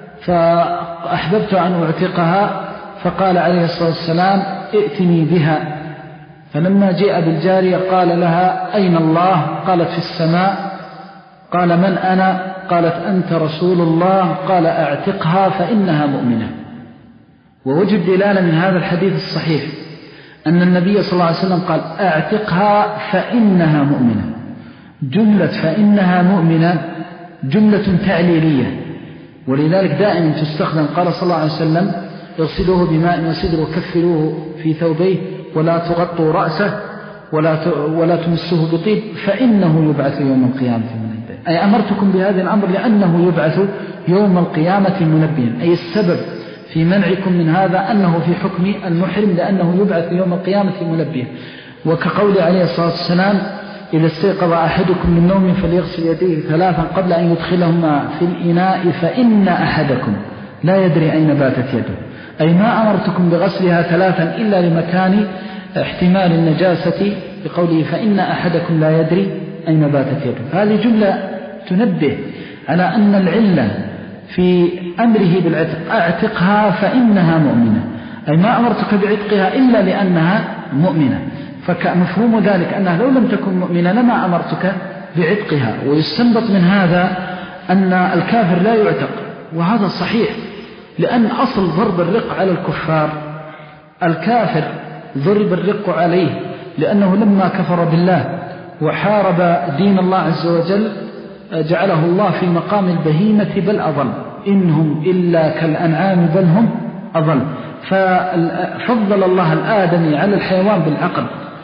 فأحببت أن أعتقها. فقال عليه الصلاة والسلام: ائتني بها. فلما جاء بالجارية قال لها: أين الله؟ قالت: في السماء. قال: من أنا؟ قالت: أنت رسول الله. قال: أعتقها فإنها مؤمنة. ووجه دلالة من هذا الحديث الصحيح أن النبي صلى الله عليه وسلم قال: أعتقها فإنها مؤمنة. جملة فإنها مؤمنة جملة تعليلية، ولذلك دائما تستخدم. قال صلى الله عليه وسلم: اغسلوه بماء وسدر وكفلوه في ثوبيه ولا تغطوا رأسه ولا ولا تمسوه بطيب فإنه يبعث يوم القيامة منبئا. أي أمرتكم بهذا الأمر لأنه يبعث يوم القيامة منبئا، أي السبب في منعكم من هذا أنه في حكم المحرم لأنه يبعث يوم القيامة منبئا. وكقول عليه الصلاة والسلام: إذا استيقظ أحدكم من نوم فليغسل يديه ثلاثا قبل أن يدخلهما في الإناء فإن أحدكم لا يدري أين باتت يده. أي ما أمرتكم بغسلها ثلاثا إلا لمكان احتمال النجاسة، بقوله: فإن أحدكم لا يدري أين باتت يده. هذه جملة تنبه على أن العلة في أمره بالعتق: أعتقها فإنها مؤمنة، أي ما أمرتك بعتقها إلا لأنها مؤمنة. فمفهوم ذلك أنها لو لم تكن مؤمنة لما أمرتك بعتقها. ويستنبط من هذا أن الكافر لا يعتق، وهذا صحيح، لأن أصل ضرب الرق على الكفار، الكافر ضرب الرق عليه لأنه لما كفر بالله وحارب دين الله عز وجل جعله الله في مقام البهيمة بل أضل، إنهم إلا كالأنعام بل هم أضل. ففضل الله الآدمي على الحيوان بالعقل،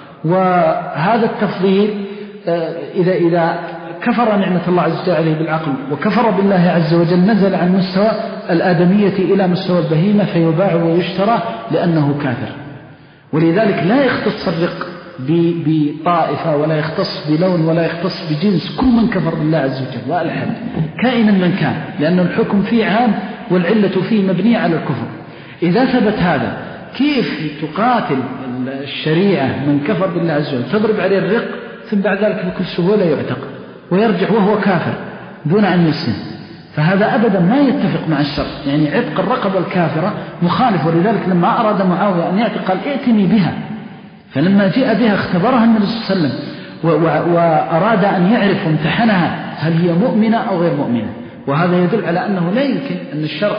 وهذا التفضيل إذا إذا كفر نعمة الله عز وجل عليه بالعقل وكفر بالله عز وجل نزل عن مستوى الآدمية إلى مستوى البهيمة فيباع ويشترى لأنه كافر. ولذلك لا يختص الرق بطائفة ولا يختص بلون ولا يختص بجنس، كل من كفر بالله عز وجل وألحد كائنا من كان، لأن الحكم فيه عام والعلة فيه مبنية على الكفر. إذا ثبت هذا كيف تقاتل الشريعة من كفر بالله عز وجل، تضرب عليه الرق ثم بعد ذلك بكل سهولة يعتق ويرجع وهو كافر دون أن يسلم؟ فهذا أبدا ما يتفق مع الشرع، يعني عتق الرقبة الكافرة مخالف. ولذلك لما أراد معاوية أن يعتق قال: ائتني بها. فلما جاء بها اختبرها النبي صلى الله عليه وسلم وأراد أن يعرف وامتحنها هل هي مؤمنة أو غير مؤمنة. وهذا يدل على أنه لا يمكن أن الشرع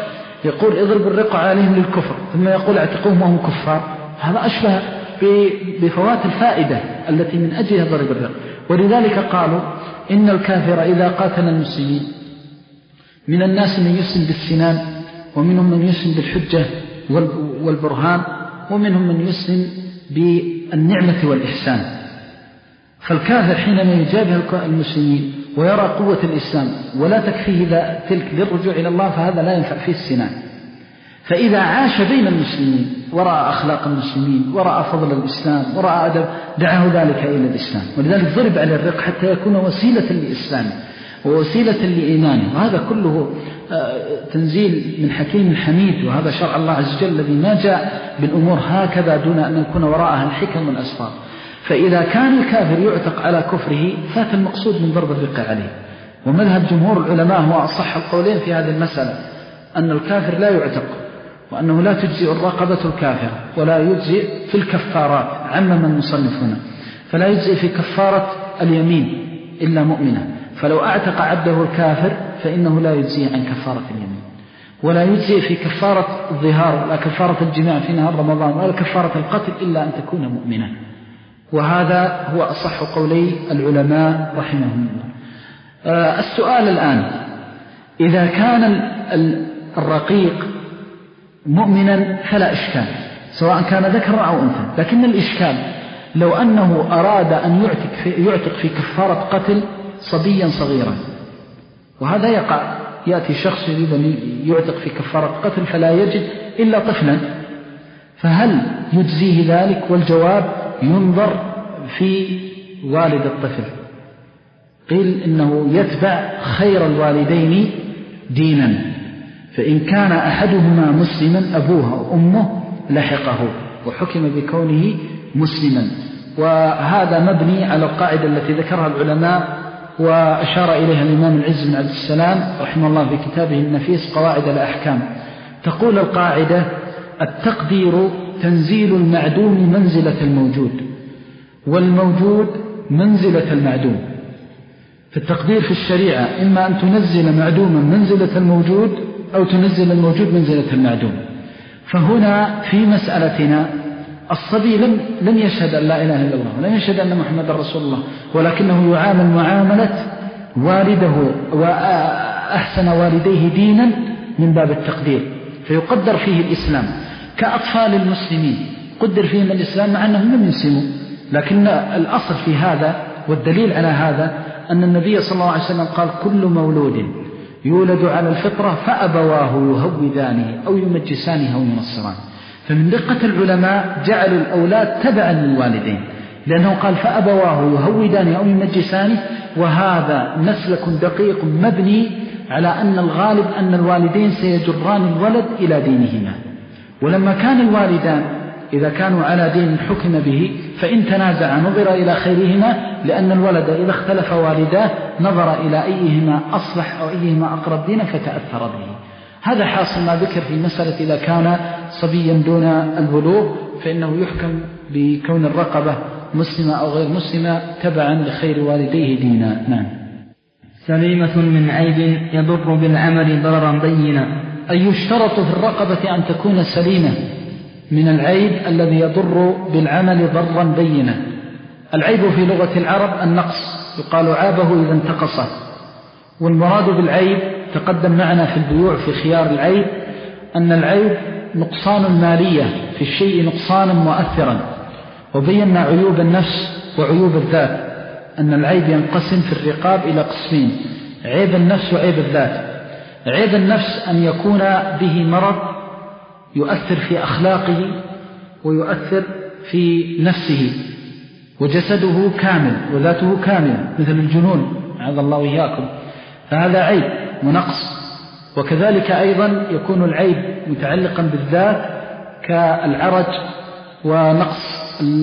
يقول اضرب الرق عليهم للكفر ثم يقول اعتقوهم وهم كفار، هذا أشبه بفوات الفائدة التي من أجلها ضرب الرق. ولذلك قالوا إن الكافر إذا قاتل المسلمين من الناس من يسلم بالسنان، ومنهم من يسلم بالحجة والبرهان، ومنهم من يسلم بالنعمة والإحسان. فالكافر حينما يجابه المسلمين ويرى قوة الإسلام ولا تكفيه تلك للرجوع إلى الله، فهذا لا ينفع فيه السنان. فإذا عاش بين المسلمين ورأى أخلاق المسلمين ورأى فضل الإسلام ورأى أدب، دعاه ذلك إلى الإسلام. ولذلك ضرب على الرق حتى يكون وسيلة لإسلامه ووسيلة لإيمانه. وهذا كله تنزيل من حكيم حميد، وهذا شرع الله عز وجل الذي ما جاء بالأمور هكذا دون أن يكون وراءها الحكم والأسباب. فإذا كان الكافر يعتق على كفره فات المقصود من ضرب الرق عليه. ومذهب جمهور العلماء هو أصح القولين في هذه المسألة، أن الكافر لا يعتق، وأنه لا تجزئ الرقبة الكافرة، ولا يجزئ في الكفارات عمم المصنف هنا، فلا يجزئ في كفارة اليمين إلا مؤمنة. فلو أعتق عبده الكافر فإنه لا يجزئ عن كفارة اليمين، ولا يجزئ في كفارة الظهار، لا كفارة الجماع في نهار رمضان، ولا كفارة القتل إلا أن تكون مؤمنة. وهذا هو أصح قولي العلماء رحمهم الله. آه السؤال الآن، إذا كان الرقيق مؤمنا فلا إشكال، سواء كان ذكرا أو أنثى. لكن الإشكال لو أنه أراد أن يعتق في, يعتق في كفارة قتل صبيا صغيرا، وهذا يقع، يأتي شخص يريد أن يعتق في كفارة قتل فلا يجد إلا طفلا، فهل يجزيه ذلك؟ والجواب ينظر في والد الطفل. قيل إنه يتبع خير الوالدين دينا، فإن كان أحدهما مسلما أبوه وأمه لحقه وحكم بكونه مسلما. وهذا مبني على القاعدة التي ذكرها العلماء وأشار إليها الإمام العز بن عبد السلام رحمه الله في كتابه النفيس قواعد الأحكام. تقول القاعدة: التقدير تنزيل المعدوم منزلة الموجود، والموجود منزلة المعدوم. في التقدير في الشريعة إما أن تنزل معدوما منزلة الموجود أو تنزل الموجود منزلة المعدوم. فهنا في مسألتنا الصبي لم لم يشهد أن لا إله إلا الله ولم يشهد أن محمد رسول الله، ولكنه يعامل معاملة والده وأحسن والديه دينا من باب التقدير، فيقدر فيه الإسلام كأطفال المسلمين قدر فيهم الإسلام مع أنهم لم يسلموا. لكن الأصل في هذا والدليل على هذا أن النبي صلى الله عليه وسلم قال: كل مولود يولد على الفطرة فأبواه يهودانه أو يمجسانه أو ينصرانه. فمن دقة العلماء جعلوا الأولاد تبعا للوالدين، لأنه قال فأبواه يهودانه أو يمجسانه، وهذا مسلك دقيق مبني على أن الغالب أن الوالدين سيجران الولد إلى دينهما. ولما كان الوالدان إذا كانوا على دين حكم به، فإن تنازع نظر إلى خيرهما، لأن الولد إذا اختلف والداه نظر إلى أيهما أصلح أو أيهما أقرب دينا فتأثر به. هذا حاصل ما ذكر في مسألة إذا كان صبيا دون البلوغ فإنه يحكم بكون الرقبة مسلمة أو غير مسلمة تبعا لخير والديه دينا. نعم. سليمة من عيب يضر بالعمل ضررا بينا. أي يشترط في الرقبة أن تكون سليمة من العيب الذي يضر بالعمل ضرا بينا. العيب في لغة العرب النقص، يقال عابه إذا انتقص. والمراد بالعيب تقدم معنا في البيوع في خيار العيب أن العيب نقصان المالية في الشيء نقصانا مؤثرا. وبينا عيوب النفس وعيوب الذات، أن العيب ينقسم في الرقاب إلى قسمين: عيب النفس وعيب الذات. عيب النفس أن يكون به مرض يؤثر في أخلاقه ويؤثر في نفسه، وجسده كامل وذاته كاملة مثل الجنون عز الله إياكم، فهذا عيب ونقص. وكذلك أيضا يكون العيب متعلقا بالذات كالعرج ونقص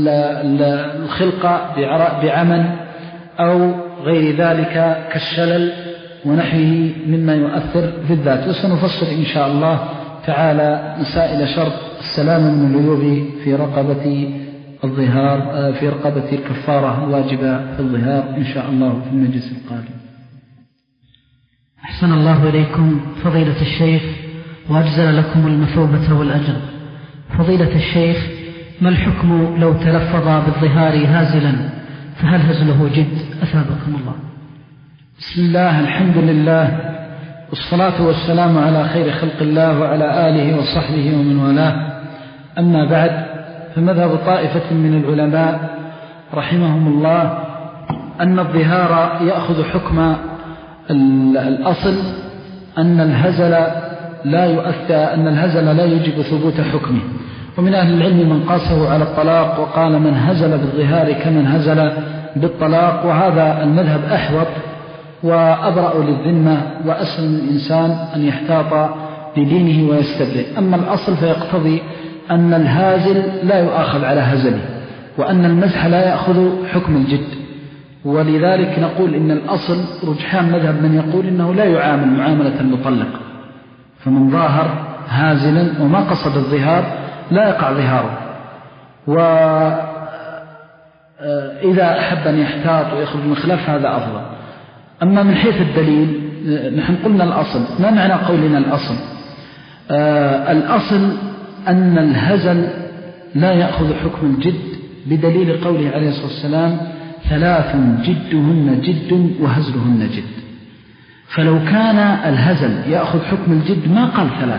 الخلقة بعمل أو غير ذلك كالشلل ونحوه مما يؤثر في الذات. وسنفصل إن شاء الله تعالى مسائل شرط السلام من العيوب في رقبة الظهار في رقبة الكفارة الواجبة في الظهار إن شاء الله في المجلس القادم. أحسن الله إليكم فضيلة الشيخ، وأجزل لكم المثوبة والأجر. فضيلة الشيخ، ما الحكم لو تلفظ بالظهار هازلا، فهل هزله جد؟ أثابكم الله. بسم الله، الحمد لله، والصلاة والسلام على خير خلق الله وعلى آله وصحبه ومن والاه. أما بعد، فمذهب طائفة من العلماء رحمهم الله أن الظهار يأخذ حكم الأصل، أن الهزل لا يؤثر، أن الهزل لا يجب ثبوت حكمه. ومن أهل العلم من قاسه على الطلاق وقال من هزل بالظهار كمن هزل بالطلاق، وهذا المذهب أحوط وأبرأ للذمة وأسلم الإنسان أن يحتاط لدينه ويستبرئ. أما الأصل فيقتضي أن الهازل لا يؤاخذ على هزله، وأن المزح لا يأخذ حكم الجد. ولذلك نقول إن الأصل رجحان مذهب من يقول إنه لا يعامل معاملة المطلق، فمن ظاهر هازلا وما قصد الظهار لا يقع ظهاره، وإذا أحب أن يحتاط ويخرج من خلاف هذا أفضل. أما من حيث الدليل، نحن قلنا الأصل. ما معنى قولنا الأصل؟ آه الأصل أن الهزل لا يأخذ حكم الجد بدليل قوله عليه الصلاة والسلام ثلاث جدهن جد وهزلهن جد. فلو كان الهزل يأخذ حكم الجد ما قال ثلاث،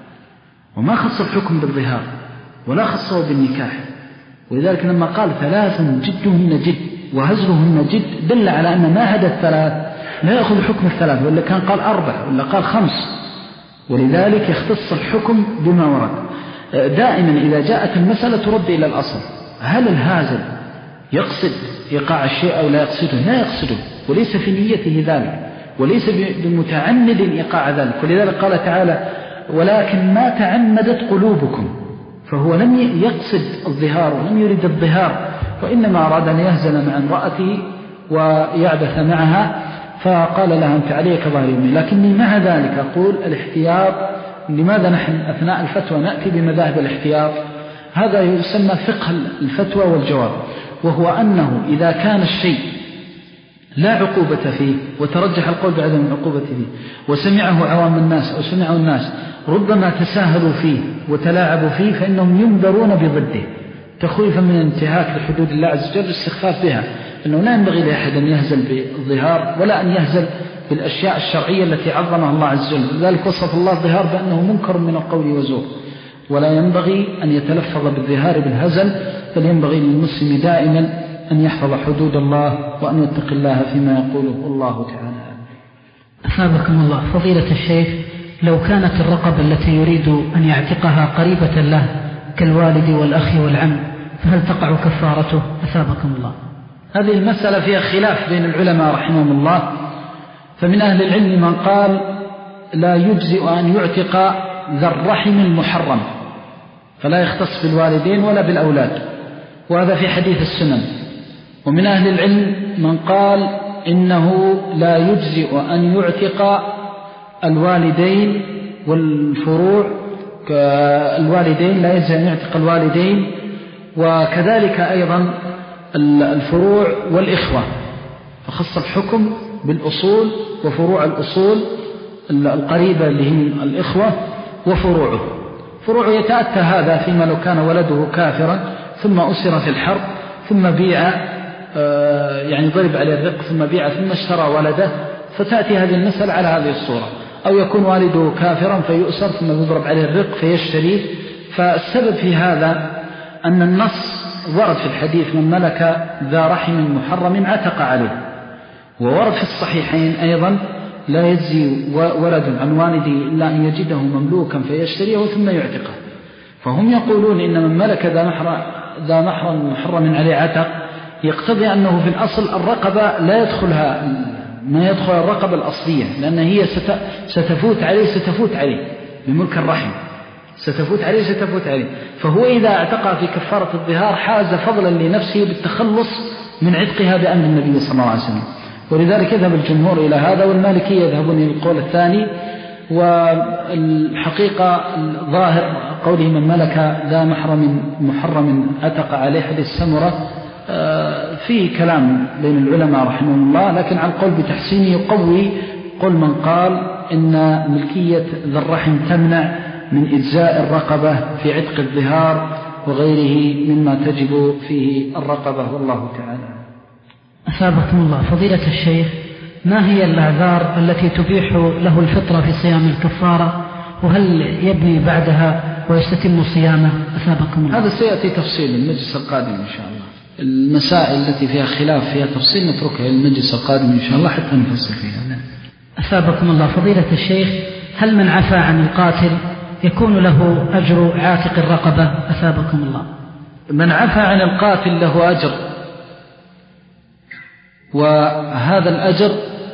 وما خص الحكم بالظهار ولا خصه بالنكاح. ولذلك لما قال ثلاث جدهن جد وهزلهن جد دل على أن ما عدا الثلاث لا يأخذ حكم الثلاث، ولا كان قال أربع ولا قال خمس. ولذلك يختص الحكم بما ورد. دائما إذا جاءت المسألة ترد إلى الأصل، هل الهازل يقصد إيقاع الشيء أو لا يقصده؟ لا يقصده، وليس في نيته ذلك، وليس بمتعمد إيقاع ذلك. ولذلك قال تعالى ولكن ما تعمدت قلوبكم، فهو لم يقصد الظهار ولم يريد الظهار، وإنما أراد أن يهزل مع امرأته ويعبث معها، فقال لها أنت عليك ظهر يمين. لكني مع ذلك أقول الاحتياط. لماذا نحن أثناء الفتوى نأتي بمذاهب الاحتياط؟ هذا يسمى فقه الفتوى والجواب، وهو أنه إذا كان الشيء لا عقوبة فيه وترجح القول بعدم العقوبة فيه وسمعه عوام الناس أو سمعه الناس ربما تساهلوا فيه وتلاعبوا فيه، فإنهم ينذرون بضده تخويفا من انتهاك لحدود الله عز وجل واستخفاف بها. إنه لا ينبغي لأحد أن يهزل بالظهار ولا أن يهزل بالأشياء الشرعية التي عظمها الله عز وجل. لذلك وصف الله الظهار بأنه منكر من القول وزور، ولا ينبغي أن يتلفظ بالظهار بالهزل، بل ينبغي للمسلم دائما أن يحفظ حدود الله وأن يتقي الله فيما يقوله. الله تعالى. أثابكم الله. فضيلة الشيخ، لو كانت الرقبة التي يريد أن يعتقها قريبة له كالوالد والأخ والعم، فهل تقع كفارته؟ أثابكم الله. هذه المسألة فيها خلاف بين العلماء رحمهم الله. فمن أهل العلم من قال لا يجزئ أن يعتق ذا الرحم المحرم، فلا يختص بالوالدين ولا بالأولاد، وهذا في حديث السنن. ومن أهل العلم من قال إنه لا يجزئ أن يعتق الوالدين والفروع، الوالدين لا يجزئ أن يعتق الوالدين، وكذلك أيضا الفروع والإخوة، فخص الحكم بالأصول وفروع الأصول القريبة اللي هم الإخوة وفروعه. فروعه يتأتى هذا فيما لو كان ولده كافرا ثم أسر في الحرب ثم بيع، يعني ضرب عليه الرق ثم بيع ثم اشترى ولده، فتأتي هذه المسألة على هذه الصورة. أو يكون والده كافرا فيؤسر ثم يضرب عليه الرق فيشتريه. فالسبب في هذا أن النص ورد في الحديث من ملك ذا رحم محرم عتق عليه، وورد في الصحيحين أيضا لا يجزي ولد عن والده إلا أن يجده مملوكا فيشتريه ثم يعتقه. فهم يقولون إن من ملك ذا محرم, ذا محرم محرم عليه عتق، يقتضي أنه في الأصل الرقبة لا يدخلها ما يدخل الرقبة الأصلية، لأن هي ستفوت عليه ستفوت عليه بملك الرحم، ستفوت عليه ستفوت عليه. فهو إذا اعتقى في كفارة الظهار حاز فضلا لنفسه بالتخلص من عتقها بأمر النبي صلى الله عليه وسلم. ولذلك يذهب الجمهور إلى هذا، والمالكية يذهبون إلى القول الثاني. والحقيقة ظاهر قوله من ملك ذا محرم محرم عتق عليه حديث سمرة فيه كلام بين العلماء رحمه الله، لكن عن قول بتحسينه يقوي قول من قال إن ملكية ذي الرحم تمنع من إجزاء الرقبة في عتق الظهار وغيره مما تجب فيه الرقبة، والله تعالى. أثابكم الله. فضيلة الشيخ، ما هي الأعذار التي تبيح له الفطرة في صيام الكفارة، وهل يبني بعدها ويستتم صيامه؟ أثابكم الله. هذا سيأتي تفصيل المجلس القادم إن شاء الله. المسائل التي فيها خلاف فيها تفصيل نتركها للمجلس القادم إن شاء الله حتى نفصل فيها. أثابكم الله. فضيلة الشيخ، هل من عفى عن القاتل يكون له أجر عاتق الرقبة؟ أثابكم الله. من عفى عن القاتل له أجر، وهذا الأجر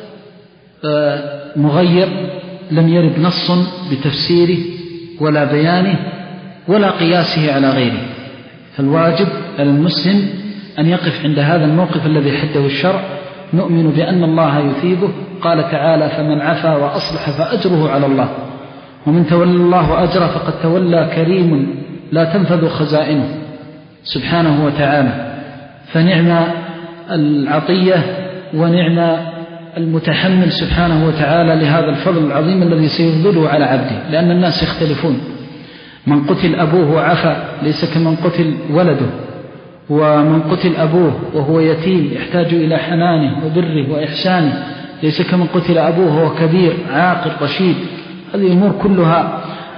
مغير، لم يرد نص بتفسيره ولا بيانه ولا قياسه على غيره، فالواجب على المسلم أن يقف عند هذا الموقف الذي حده الشرع. نؤمن بأن الله يثيبه، قال تعالى: فمن عفا وأصلح فأجره على الله، ومن تولى الله أجره فقد تولى كريم لا تنفذ خزائنه سبحانه وتعالى. فنعم العطية ونعم المتحمل سبحانه وتعالى لهذا الفضل العظيم الذي سيفضله على عبده، لأن الناس يختلفون. من قتل أبوه وعفى ليس كمن قتل ولده، ومن قتل أبوه وهو يتيم يحتاج إلى حنانه وبره وإحسانه ليس كمن قتل أبوه وهو كبير عاقل رشيد. هذه الأمور كلها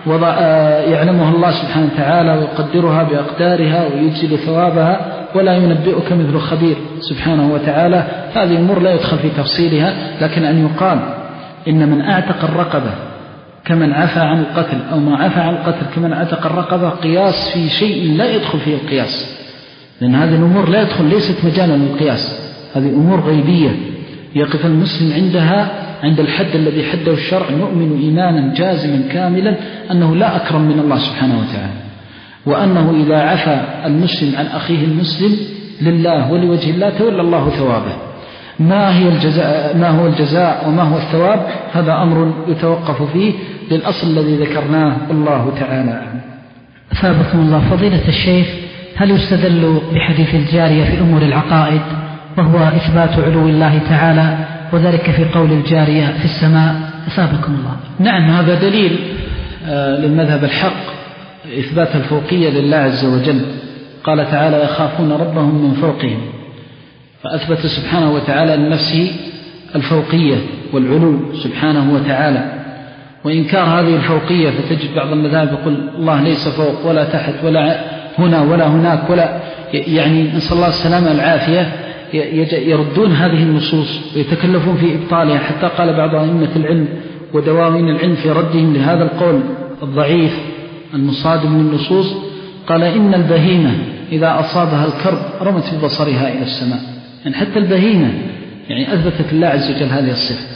يعلمها الله سبحانه وتعالى ويقدرها بأقدارها ويجزل ثوابها، ولا ينبئك مثل خبير سبحانه وتعالى. هذه الأمور لا يدخل في تفصيلها، لكن أن يقال إن من أعتق الرقبة كمن عفى عن القتل، أو ما عفى عن القتل كمن أعتق الرقبة، قياس في شيء لا يدخل فيه القياس، لأن هذه الأمور لا يدخل ليست مجالا للقياس. هذه أمور غيبية يقف المسلم عندها عند الحد الذي حده الشرع. نؤمن إيمانا جازما كاملا أنه لا أكرم من الله سبحانه وتعالى، وأنه إذا عفى المسلم عن أخيه المسلم لله ولوجه الله تولى الله ثوابه. ما هي الجزاء ما هو الجزاء وما هو الثواب، هذا أمر يتوقف فيه للأصل الذي ذكرناه، الله تعالى. أثابكم الله. فضيلة الشيخ، هل يستدل بحديث الجارية في أمور العقائد وهو إثبات علو الله تعالى، وذلك في قول الجارية في السماء؟ أثابكم الله. نعم، هذا دليل للمذهب الحق، إثبات الفوقية لله عز وجل. قال تعالى: يخافون ربهم من فوقهم، فأثبت سبحانه وتعالى لنفسه الفوقية والعلو سبحانه وتعالى. وإنكار هذه الفوقية فتجد بعض المذاهب يقول الله ليس فوق ولا تحت ولا هنا ولا هناك ولا، يعني نسأل الله السلامة والعافية، يردون هذه النصوص ويتكلفون في إبطالها، حتى قال بعض أئمة العلم ودواوين العلم في ردهم لهذا القول الضعيف المصادم للنصوص، قال: إن البهيمة إذا أصابها الكرب رمت ببصرها إلى السماء. يعني حتى البهيمة يعني أثبتت الله عز وجل هذه الصفة.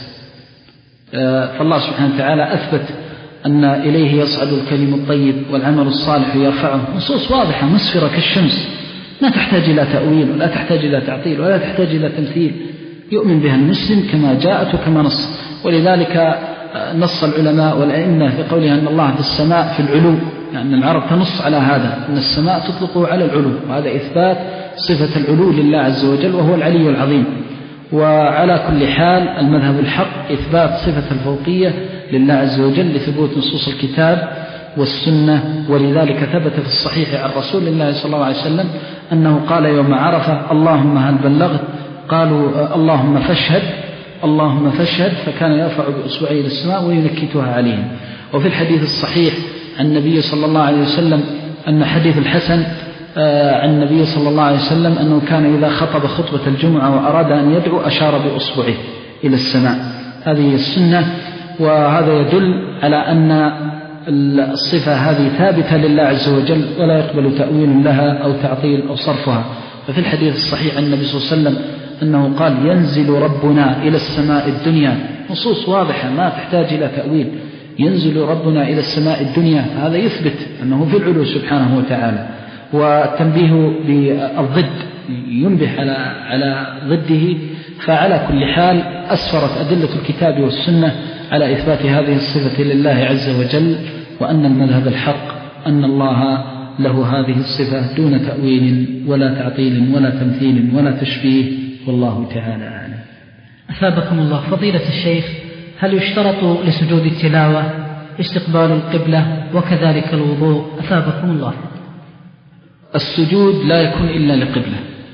فالله سبحانه وتعالى أثبت أن إليه يصعد الكلم الطيب والعمل الصالح يرفعه. نصوص واضحة مسفرة كالشمس، ما تحتاج إلى تأويل ولا تحتاج إلى تعطيل ولا تحتاج إلى تمثيل، يؤمن بها المسلم كما جاءت وكما نص. ولذلك نص العلماء والأئمة في قولها أن الله في السماء في العلو، لأن يعني العرب تنص على هذا، أن السماء تطلق على العلو، وهذا إثبات صفة العلو لله عز وجل وهو العلي العظيم. وعلى كل حال المذهب الحق إثبات صفة الفوقية لله عز وجل لثبوت نصوص الكتاب والسنة. ولذلك ثبت في الصحيح عن رسول الله صلى الله عليه وسلم أنه قال يوم عرفة: اللهم هل بلغت؟ قالوا: اللهم فاشهد اللهم فاشهد، فكان يرفع بأصبعيه إلى السماء وينكتها عليهم. وفي الحديث الصحيح عن النبي صلى الله عليه وسلم أن حديث الحسن عن النبي صلى الله عليه وسلم أنه كان إذا خطب خطبة الجمعة وأراد أن يدعو أشار بأصبعه إلى السماء. هذه السنة، وهذا يدل على أن الصفة هذه ثابتة لله عز وجل ولا يقبل تأويل لها أو تعطيل أو صرفها. ففي الحديث الصحيح عن النبي صلى الله عليه وسلم أنه قال: ينزل ربنا إلى السماء الدنيا. نصوص واضحة ما تحتاج إلى تأويل. ينزل ربنا إلى السماء الدنيا، هذا يثبت أنه في العلو سبحانه وتعالى. والتنبيه بالضد ينبه على على ضده. فعلى كل حال أسفرت أدلة الكتاب والسنة على إثبات هذه الصفة لله عز وجل، وأن المذهب الحق أن الله له هذه الصفة دون تأويل ولا تعطيل ولا تمثيل ولا تشبيه، والله تعالى أعلم. أثابكم الله. فضيلة الشيخ، هل يشترط لسجود التلاوة استقبال القبلة وكذلك الوضوء؟ أثابكم الله. السجود لا يكون إلا لقبلة،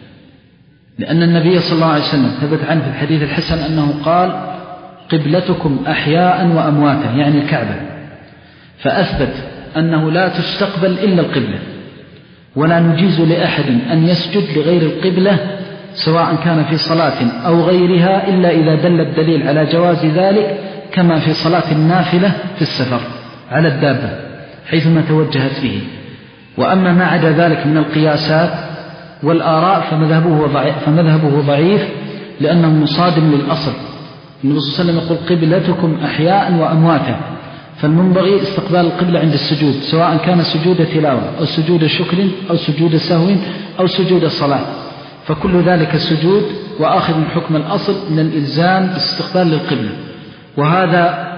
لأن النبي صلى الله عليه وسلم ثبت عنه في الحديث الحسن أنه قال قبلتكم أحياء وأمواتا، يعني الكعبة، فأثبت أنه لا تستقبل إلا القبلة، ولا نجيز لأحد أن يسجد لغير القبلة سواء كان في صلاة أو غيرها إلا إذا دل الدليل على جواز ذلك، كما في صلاة النافلة في السفر على الدابة حيثما توجهت فيه. وأما ما عدا ذلك من القياسات والآراء فمذهبه ضعيف, فمذهبه ضعيف لأنه مصادم للأصل. النبي صلى الله عليه وسلم يقول قبلتكم أحياء وأمواتا، فالمنبغي استقبال القبلة عند السجود سواء كان سجود تلاوة أو سجود شكر أو سجود سهو أو سجود صلاة، فكل ذلك سجود وآخذ من حكم الأصل من الإلزام باستقبال للقبلة. وهذا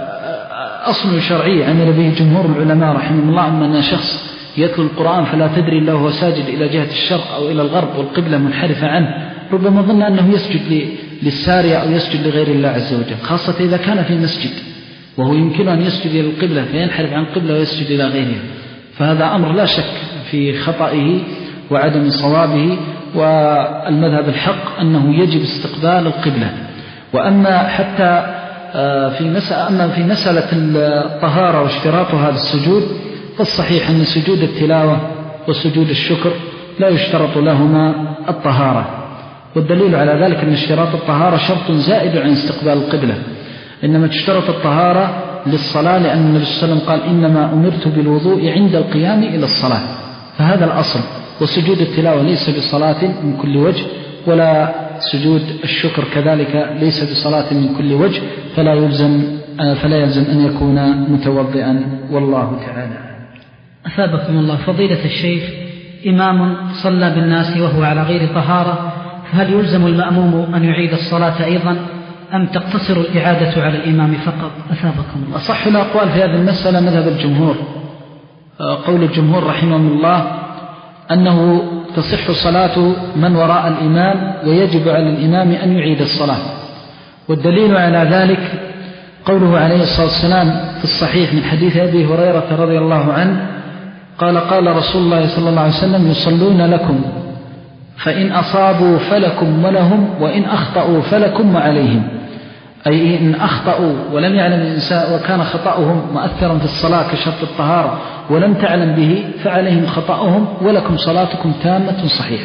أصل شرعي عمل به جمهور العلماء رحمه الله، أن شخص يتلو القرآن فلا تدري إلا وهو ساجد إلى جهة الشرق أو إلى الغرب والقبلة منحرفة عنه، ربما ظن أنه يسجد للسارية أو يسجد لغير الله عز وجل، خاصة إذا كان في مسجد وهو يمكن أن يسجد إلى القبلة فينحرف عن القبلة ويسجد إلى غيرها، فهذا أمر لا شك في خطئه وعدم صوابه. والمذهب الحق أنه يجب استقبال القبلة. وأما حتى في مسألة أما في مسألة الطهارة واشتراطها للسجود فالصحيح أن سجود التلاوة وسجود الشكر لا يشترط لهما الطهارة، والدليل على ذلك أن اشتراط الطهارة شرط زائد عن استقبال القبلة، إنما تشترط الطهارة للصلاة، لأن النبي صلى الله عليه وسلم قال إنما أمرت بالوضوء عند القيام إلى الصلاة، فهذا الأصل. وسجود التلاوة ليس بصلاة من كل وجه، ولا سجود الشكر كذلك ليس بصلاة من كل وجه، فلا يلزم فلا يلزم أن يكون متوضئا، والله تعالى. أثابكم الله. فضيلة الشيخ، إمام صلى بالناس وهو على غير طهارة، فهل يلزم المأموم أن يعيد الصلاة أيضا أم تقتصر الإعادة على الإمام فقط؟ أثابكم الله. أصح الأقوال في هذه المسألة مذهب الجمهور. قول الجمهور رحمهم الله أنه تصح صلاة من وراء الإمام ويجب على الإمام أن يعيد الصلاة، والدليل على ذلك قوله عليه الصلاة والسلام في الصحيح من حديث أبي هريرة رضي الله عنه قال قال رسول الله صلى الله عليه وسلم يصلون لكم فإن أصابوا فلكم ولهم وإن أخطأوا فلكم وعليهم، أي إن أخطأوا ولم يعلم الإنسان وكان خطأهم مؤثرا في الصلاة كشرط الطهارة ولم تعلم به فعليهم خطأهم ولكم صلاتكم تامة صحيحة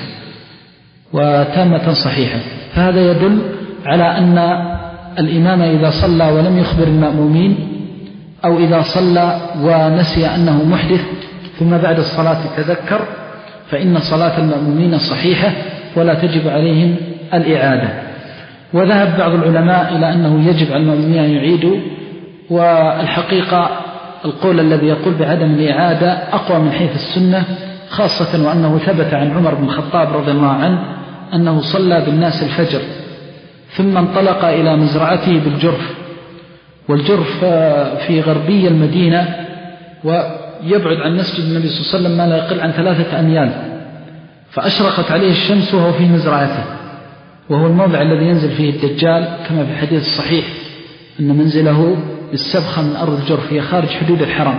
وتامة صحيحة. فهذا يدل على أن الإمام إذا صلى ولم يخبر المأمومين أو إذا صلى ونسي أنه محدث ثم بعد الصلاة تذكر فإن صلاة المأمومين صحيحة ولا تجب عليهم الإعادة. وذهب بعض العلماء إلى أنه يجب على المأمومين أن يعيدوا، والحقيقة القول الذي يقول بعدم الإعادة أقوى من حيث السنة، خاصة وأنه ثبت عن عمر بن الخطاب رضي الله عنه أنه صلى بالناس الفجر ثم انطلق إلى مزرعته بالجرف، والجرف في غربي المدينة ويبعد عن مسجد النبي صلى الله عليه وسلم ما لا يقل عن ثلاثة أميال، فأشرقت عليه الشمس وهو في مزرعته، وهو الموضع الذي ينزل فيه الدجال كما في الحديث الصحيح أن منزله بالسبخة من أرض الجرف هي خارج حدود الحرم.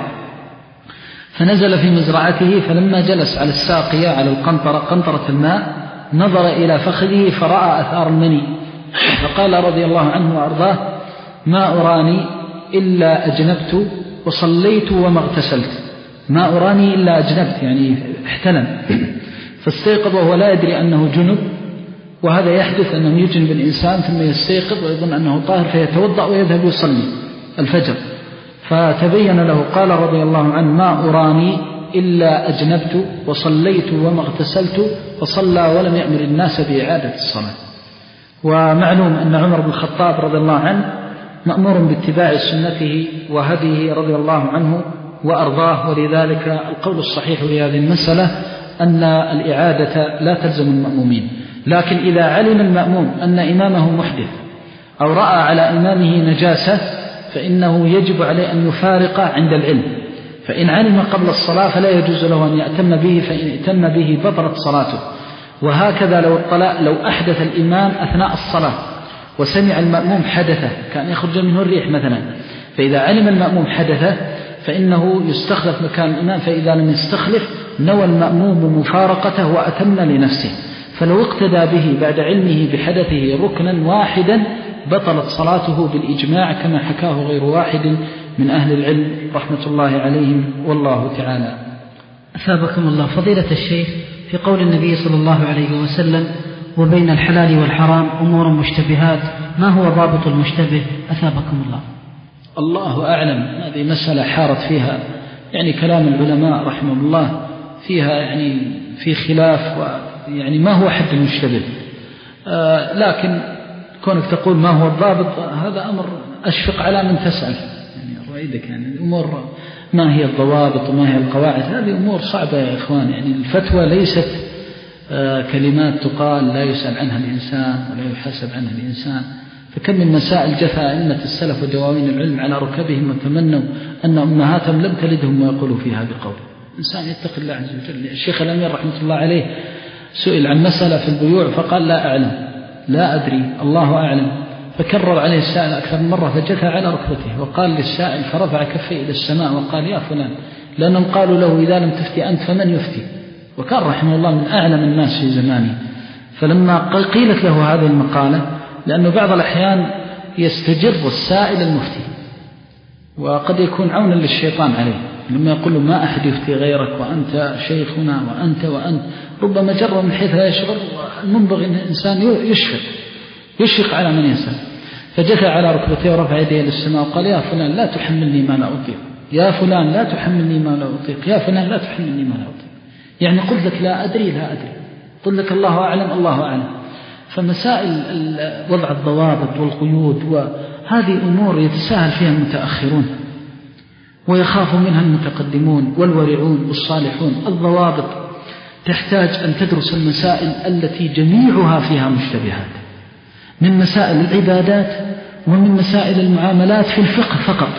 فنزل في مزرعته، فلما جلس على الساقية على القنطرة قنطرة الماء نظر إلى فخذه فرأى أثار المني، فقال رضي الله عنه وأرضاه ما أراني إلا أجنبت وصليت وما اغتسلت، ما أراني إلا أجنبت يعني احتلم، فاستيقظ وهو لا يدري أنه جنب، وهذا يحدث أنه يجنب الإنسان ثم يستيقظ ويظن أنه طاهر فيتوضأ ويذهب يصلي الفجر، فتبين له قال رضي الله عنه ما أراني إلا أجنبت وصليت وما اغتسلت، فصلى ولم يأمر الناس بإعادة الصلاة. ومعلوم أن عمر بن الخطاب رضي الله عنه مأمور باتباع سنته وهديه رضي الله عنه وأرضاه، ولذلك القول الصحيح لهذه المسألة أن الإعادة لا تلزم المأمومين. لكن إذا علم المأموم أن إمامه محدث أو رأى على إمامه نجاسة فإنه يجب عليه أن يفارق عند العلم، فإن علم قبل الصلاة فلا يجوز له أن يأتم به، فإن ائتم به بطلت صلاته. وهكذا لو اطلع لو أحدث الإمام أثناء الصلاة وسمع المأموم حدثه، كان يخرج منه الريح مثلا، فإذا علم المأموم حدثه فإنه يستخلف مكان الإمام، فإذا لم يستخلف نوى المأموم مفارقته وأتم لنفسه. فلو اقتدى به بعد علمه بحدثه ركنا واحدا بطلت صلاته بالإجماع، كما حكاه غير واحد من أهل العلم رحمة الله عليهم والله تعالى. أثابكم الله. فضيلة الشيخ، في قول النبي صلى الله عليه وسلم وبين الحلال والحرام أمور مشتبهات، ما هو ضابط المشتبه؟ أثابكم الله. الله أعلم، هذه مسألة حارت فيها يعني كلام العلماء رحمه الله فيها يعني في خلاف، ويعني ما هو حد المشتبه. آه لكن كونك تقول ما هو الضابط هذا أمر أشفق على من تسأل، يعني رأيدك يعني الأمور ما هي الضوابط وما هي القواعد، هذه أمور صعبة يا إخوان. يعني الفتوى ليست آه كلمات تقال لا يسأل عنها الإنسان ولا يحاسب عنها الإنسان. فكم من مسائل جثى أئمة السلف ودواوين العلم على ركبهم وتمنوا أن أمهاتهم لم تلدهم ويقولوا فيها بقول. إنسان يتقي الله عز وجل. الشيخ الأمير رحمة الله عليه سئل عن مسألة في البيوع فقال لا أعلم، لا أدري، الله أعلم. فكرر عليه السائل أكثر من مرة فجثى على ركبته وقال للسائل، فرفع كفيه إلى السماء وقال يا فلان، لأنهم قالوا له إذا لم تفتي أنت فمن يفتي، وكان رحمه الله من أعلم الناس في زمانه. فلما قيلت له هذه المقالة، لأنه بعض الأحيان يستجر السائل المفتي وقد يكون عونا للشيطان عليه، لما يقول له ما أحد يفتي غيرك وأنت شيخنا وأنت وأنت، ربما جر من حيث لا يشعر. المنبغي أن الإنسان يشفق يشفق على من يسأل. فجثى على ركبتيه ورفع يديه للسماء وقال يا فلان لا تحملني ما لا أطيق، يا فلان لا تحملني ما لا أطيق، يا فلان لا تحملني ما لا أطيق. يعني قلت لك لا أدري لا أدري، قلت لك الله أعلم الله أعلم. فمسائل وضع الضوابط والقيود وهذه أمور يتساهل فيها المتأخرون ويخاف منها المتقدمون والورعون والصالحون. الضوابط تحتاج أن تدرس المسائل التي جميعها فيها مشتبهات، من مسائل العبادات ومن مسائل المعاملات في الفقه فقط.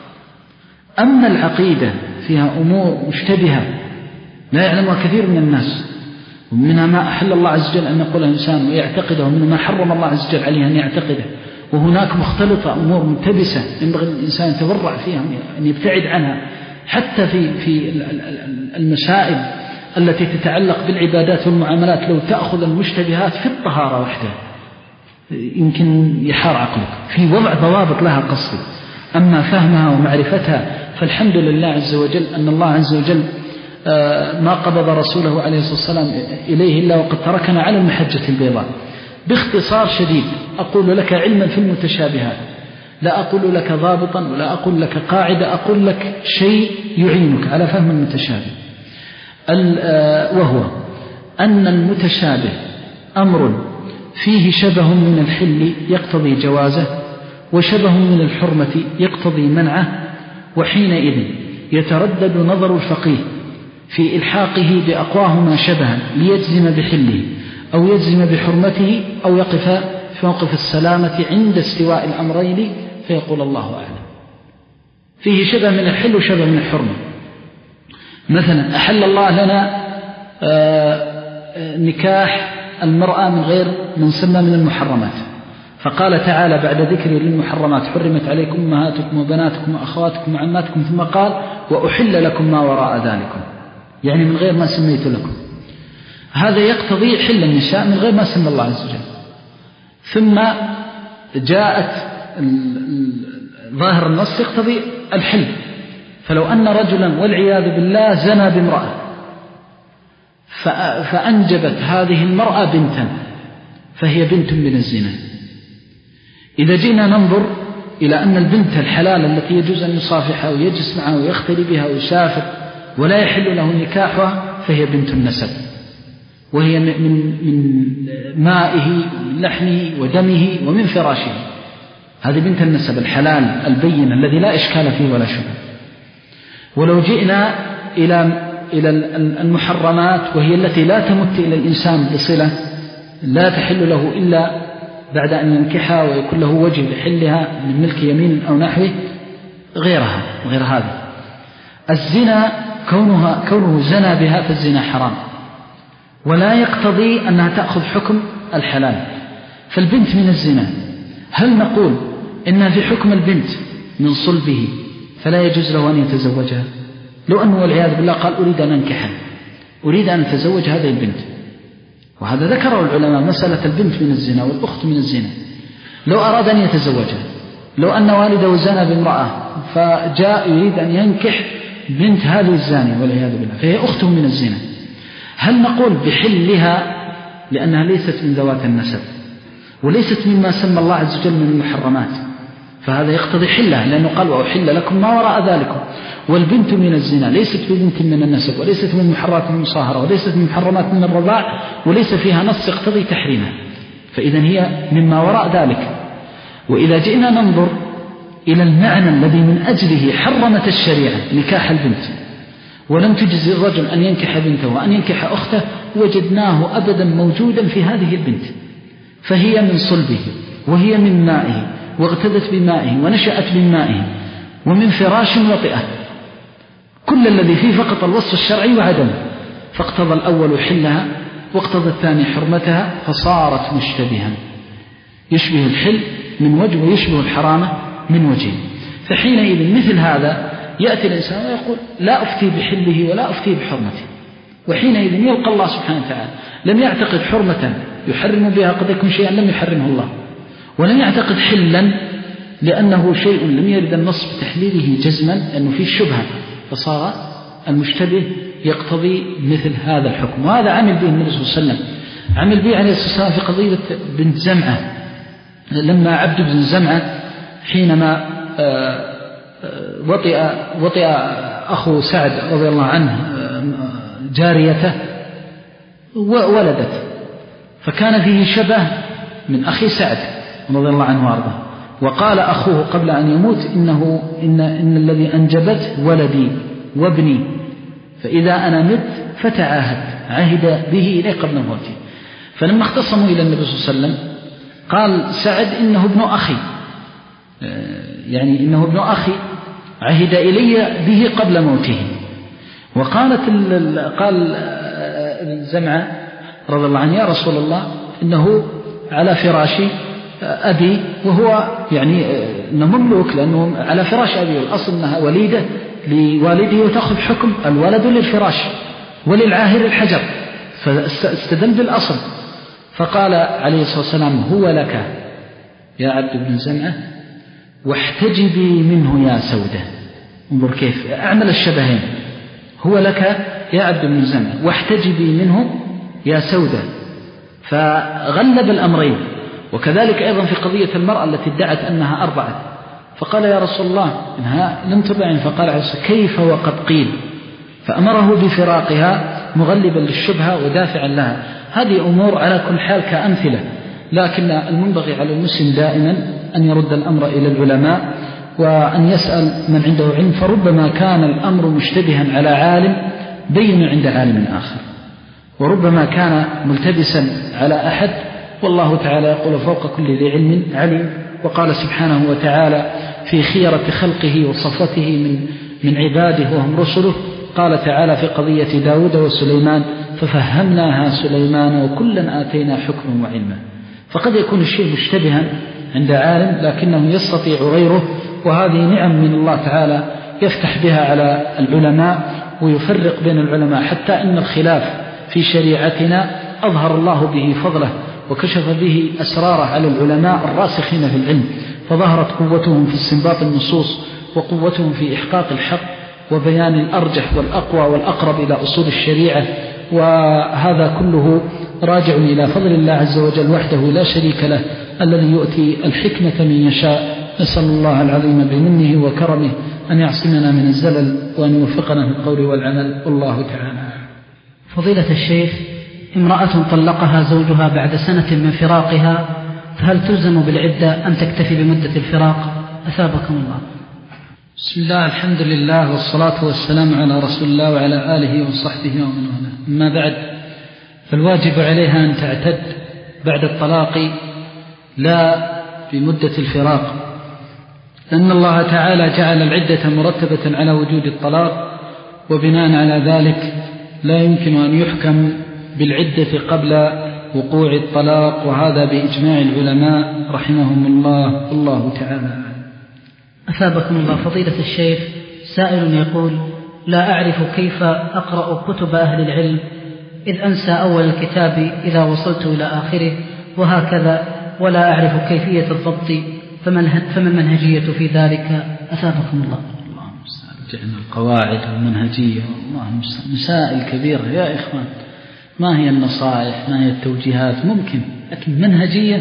أما العقيدة فيها أمور مشتبهة لا يعلمها كثير من الناس، ومنها ما أحل الله عز وجل أن يقول الإنسان ويعتقده، ومنها ما حرم الله عز وجل عليه أن يعتقده، وهناك مختلطة أمور ملتبسة ينبغي الإنسان يتورع فيها أن يبتعد عنها. حتى في في المسائل التي تتعلق بالعبادات والمعاملات لو تأخذ المشتبهات في الطهارة وحدها يمكن يحار عقلك، في وضع ضوابط لها قصد. أما فهمها ومعرفتها فالحمد لله عز وجل أن الله عز وجل ما قبض رسوله عليه الصلاة والسلام إليه إلا وقد تركنا على المحجة البيضاء. باختصار شديد أقول لك علما في المتشابهات، لا أقول لك ضابطا ولا أقول لك قاعدة، أقول لك شيء يعينك على فهم المتشابه، وهو أن المتشابه أمر فيه شبه من الحل يقتضي جوازه وشبه من الحرمة يقتضي منعه، وحينئذ يتردد نظر الفقيه في إلحاقه بأقواهما شبها ليجزم بحله أو يجزم بحرمته، أو يقف في موقف السلامة عند استواء الأمرين فيقول الله أعلم. فيه شبه من الحل وشبه من الحرمة. مثلا أحل الله لنا نكاح المرأة من غير من سمى من المحرمات، فقال تعالى بعد ذكر للمحرمات حرمت عليكم أمهاتكم وبناتكم وأخواتكم وعماتكم، ثم قال وأحل لكم ما وراء ذلكم، يعني من غير ما سميت لكم. هذا يقتضي حل النساء من غير ما سمى الله عز وجل. ثم جاءت ظاهر النص يقتضي الحل، فلو أن رجلا والعياذ بالله زنى بامرأة فأنجبت هذه المرأة بنتا فهي بنت من الزنا، إذا جينا ننظر إلى أن البنت الحلال التي يجوز أن يصافحها ويجلس معها ويختلي بها ويسافر ولا يحل له نكاحها فهي بنت النسب، وهي من من مائه ومن لحمه ودمه ومن فراشه، هذه بنت النسب الحلال البين الذي لا إشكال فيه ولا شبه. ولو جئنا إلى إلى المحرمات وهي التي لا تمت إلى الإنسان بصلة، لا تحل له إلا بعد أن ينكحها ويكون له وجه لحلها من ملك يمين أو نحوه، غيرها غير هذه. الزنا كونها كونه زنا بها فالزنا حرام، ولا يقتضي أنها تأخذ حكم الحلال. فالبنت من الزنا هل نقول إنها في حكم البنت من صلبه فلا يجوز له أن يتزوجها؟ لو أنه والعياذ بالله قال أريد أن أنكحها، أريد أن أتزوج هذه البنت، وهذا ذكره العلماء مسألة البنت من الزنا والأخت من الزنا، لو أراد أن يتزوجها، لو أن والده زنى بامرأة فجاء يريد أن ينكح بنت هذه الزانية والعياذ بالله فهي أخته من الزنا، هل نقول بحلها لأنها ليست من ذوات النسب وليست مما سمى الله عز وجل من المحرمات، فهذا يقتضي حلها، لأنه قال وأحل لكم ما وراء ذلكم، والبنت من الزنا ليست ببنت من النسب وليست من محرمات المصاهرة وليست من محرمات من الرضاع وليس فيها نص يقتضي تحريمها، فإذا هي مما وراء ذلك. وإذا جئنا ننظر إلى المعنى الذي من أجله حرمت الشريعة نكاح البنت ولم تجزي الرجل أن ينكح بنته وأن ينكح أخته، وجدناه أبدا موجودا في هذه البنت، فهي من صلبه وهي من مائه واغتدت بمائه ونشأت من مائه ومن فراش وطئة، كل الذي فيه فقط الوصف الشرعي وعدمه، فاقتضى الأول حلها واقتضى الثاني حرمتها فصارت مشتبها، يشبه الحل من وجه ويشبه الحرامة من وجه. فحينئذ مثل هذا يأتي الإنسان ويقول لا أفتي بحله ولا أفتي بحرمته، وحينئذ يلقى الله سبحانه وتعالى لم يعتقد حرمة يحرم بها قد يكون شيئا لم يحرمه الله، ولم يعتقد حلا لأنه شيء لم يرد النص بتحليله جزما لأنه فيه شبهة، فصار المشتبه يقتضي مثل هذا الحكم. وهذا عمل به النبي صلى الله عليه وسلم، عمل به عليه الصلاة والسلام في قضية بنت زمعة، لما عبد بن زمعة حينما وطئ, وطئ أخو سعد رضي الله عنه جاريته وولدت، فكان فيه شبه من أخي سعد رضي الله عنه وارضاه، وقال أخوه قبل أن يموت إنه إن, إن الذي أنجبت ولدي وابني، فإذا أنا مت فتعاهد، عهد به إليه قبل موته. فلما اختصموا إلى النبي صلى الله عليه وسلم قال سعد إنه ابن أخي، يعني إنه ابن أخي عهد إلي به قبل موته. وقالت قال زمعة رضي الله عنه يا رسول الله إنه على فراش أبي، وهو يعني مملوك لأنه على فراش أبي، والأصل أنها وليدة لوالده وتأخذ حكم الولد للفراش وللعاهر الحجر، فاستدل بالأصل. فقال عليه الصلاة والسلام هو لك يا عبد بن زمعة واحتجبي منه يا سودة. انظر كيف أعمل الشبهين، هو لك يا عبد بن زمعة واحتجبي منه يا سودة، فغلب الأمرين. وكذلك أيضا في قضية المرأة التي ادعت أنها أرضعت، فقال يا رسول الله إنها لم ترضع، فقال عليه الصلاة كيف وقد قيل، فأمره بفراقها مغلبا للشبهة ودافعا لها. هذه أمور على كل حال كأمثلة، لكن المنبغي على المسلم دائما أن يرد الأمر إلى العلماء وأن يسأل من عنده علم، فربما كان الأمر مشتبها على عالم بين عند عالم آخر، وربما كان ملتبسا على أحد، والله تعالى يقول فوق كل ذي علم عليم. وقال سبحانه وتعالى في خيرة خلقه وصفته من من عباده وهم رسله، قال تعالى في قضية داود وسليمان ففهمناها سليمان وكلا آتينا حكما وعلما. فقد يكون الشيء مشتبها عند عالم لكنه يستطيع غيره، وهذه نعم من الله تعالى يفتح بها على العلماء ويفرق بين العلماء، حتى إن الخلاف في شريعتنا أظهر الله به فضله وكشف به أسراره على العلماء الراسخين في العلم، فظهرت قوتهم في استنباط النصوص وقوتهم في إحقاق الحق وبيان الأرجح والأقوى والأقرب إلى أصول الشريعة. وهذا كله راجع إلى فضل الله عز وجل وحده لا شريك له، الذي يؤتي الحكمة من يشاء. نسأل الله العظيم بمنه وكرمه أن يعصمنا من الزلل وأن يوفقنا في القول والعمل، والله تعالى. فضيلة الشيخ، امرأة طلقها زوجها بعد سنة من فراقها، فهل تلزم بالعدة أم تكتفي بمدة الفراق؟ أثابكم الله. بسم الله، الحمد لله والصلاة والسلام على رسول الله وعلى آله وصحبه ومن والاه. أما بعد، فالواجب عليها أن تعتد بعد الطلاق لا بمدة الفراق، لأن الله تعالى جعل العدة مرتبة على وجود الطلاق، وبناء على ذلك لا يمكن أن يحكم بالعدة قبل وقوع الطلاق، وهذا بإجماع العلماء رحمهم الله، الله تعالى. أثابكم الله فضيلة الشيخ. سائل يقول: لا أعرف كيف أقرأ كتب أهل العلم، إذ أنسى أول الكتاب إذا وصلت إلى آخره، وهكذا، ولا أعرف كيفية الضبط، فما المنهجية في ذلك؟ أثابكم الله. اللهم جعلنا القواعد والمنهجية، اللهم مسائل كبيرة يا إخوان. ما هي النصائح؟ ما هي التوجيهات؟ ممكن، لكن منهجية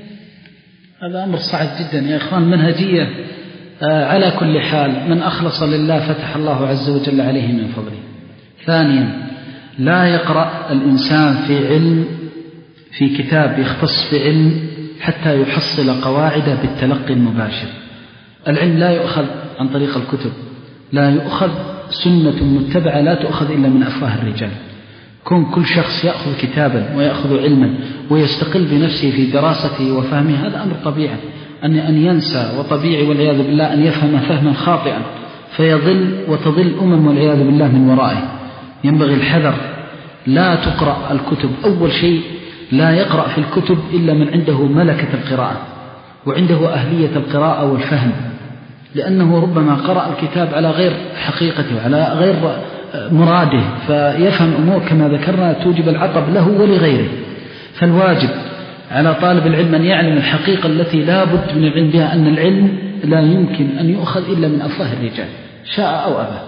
هذا أمر صعب جدا يا إخوان. منهجية آه على كل حال، من أخلص لله فتح الله عز وجل عليه من فضله. ثانيا، لا يقرأ الإنسان في علم في كتاب يختص بعلم حتى يحصل قواعد بالتلقي المباشر. العلم لا يؤخذ عن طريق الكتب، لا يؤخذ، سنة متبعة لا تؤخذ إلا من أفواه الرجال. كون كل شخص يأخذ كتابا ويأخذ علما ويستقل بنفسه في دراسته وفهمه، هذا أمر طبيعي. أن أن ينسى، وطبيعي والعياذ بالله أن يفهم فهما خاطئا فيضل وتضل أمم والعياذ بالله من ورائه. ينبغي الحذر، لا تقرأ الكتب. أول شيء، لا يقرأ في الكتب إلا من عنده ملكة القراءة وعنده أهلية القراءة والفهم، لأنه ربما قرأ الكتاب على غير حقيقته وعلى غير مراده، فيفهم أمور كما ذكرنا توجب العقب له ولغيره. فالواجب على طالب العلم أن يعلم الحقيقة التي لا بد من العلم بها، أن العلم لا يمكن أن يؤخذ إلا من أفواه الرجال شاء أو أبى.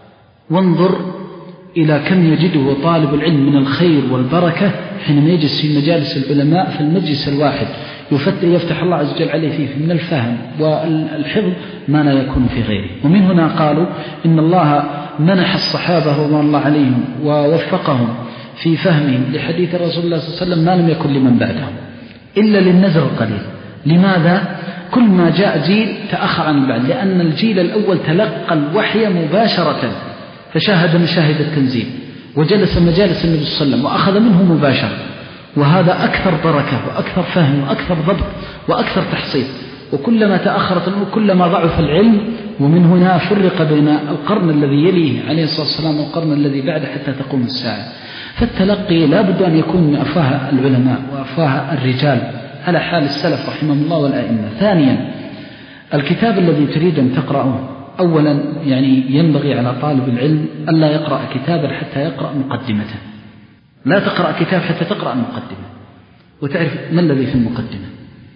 وانظر إلى كم يجده طالب العلم من الخير والبركة حينما يجلس في مجالس العلماء في المجلس الواحد، يفتح الله عز وجل عليه فيه من الفهم والحفظ ما لا يكون في غيره. ومن هنا قالوا إن الله منح الصحابة رضوان الله عليهم ووفقهم في فهمهم لحديث رسول الله صلى الله عليه وسلم ما لم يكن لمن بعدهم إلا للنزر القليل. لماذا؟ كل ما جاء جيل تأخر عن البعد، لأن الجيل الأول تلقى الوحي مباشرة فشاهد مشاهد التنزيل وجلس مجالس النبي صلى الله عليه وسلم وأخذ منه مباشرة، وهذا أكثر بركة وأكثر فهم وأكثر ضبط وأكثر تحصيل. وكلما تأخرت الأمور كلما ضعف العلم. ومن هنا فرق بين القرن الذي يليه عليه الصلاة والسلام والقرن الذي بعده حتى تقوم الساعة. فالتلقي لا بد أن يكون من أفواه العلماء وأفواه الرجال على حال السلف رحمهم الله والأئمة. ثانيا، الكتاب الذي تريد أن تقرأه، أولا يعني ينبغي على طالب العلم ألا يقرأ كتابا حتى يقرأ مقدمته. لا تقرأ كتاب حتى تقرأ المقدمة وتعرف ما الذي في المقدمة.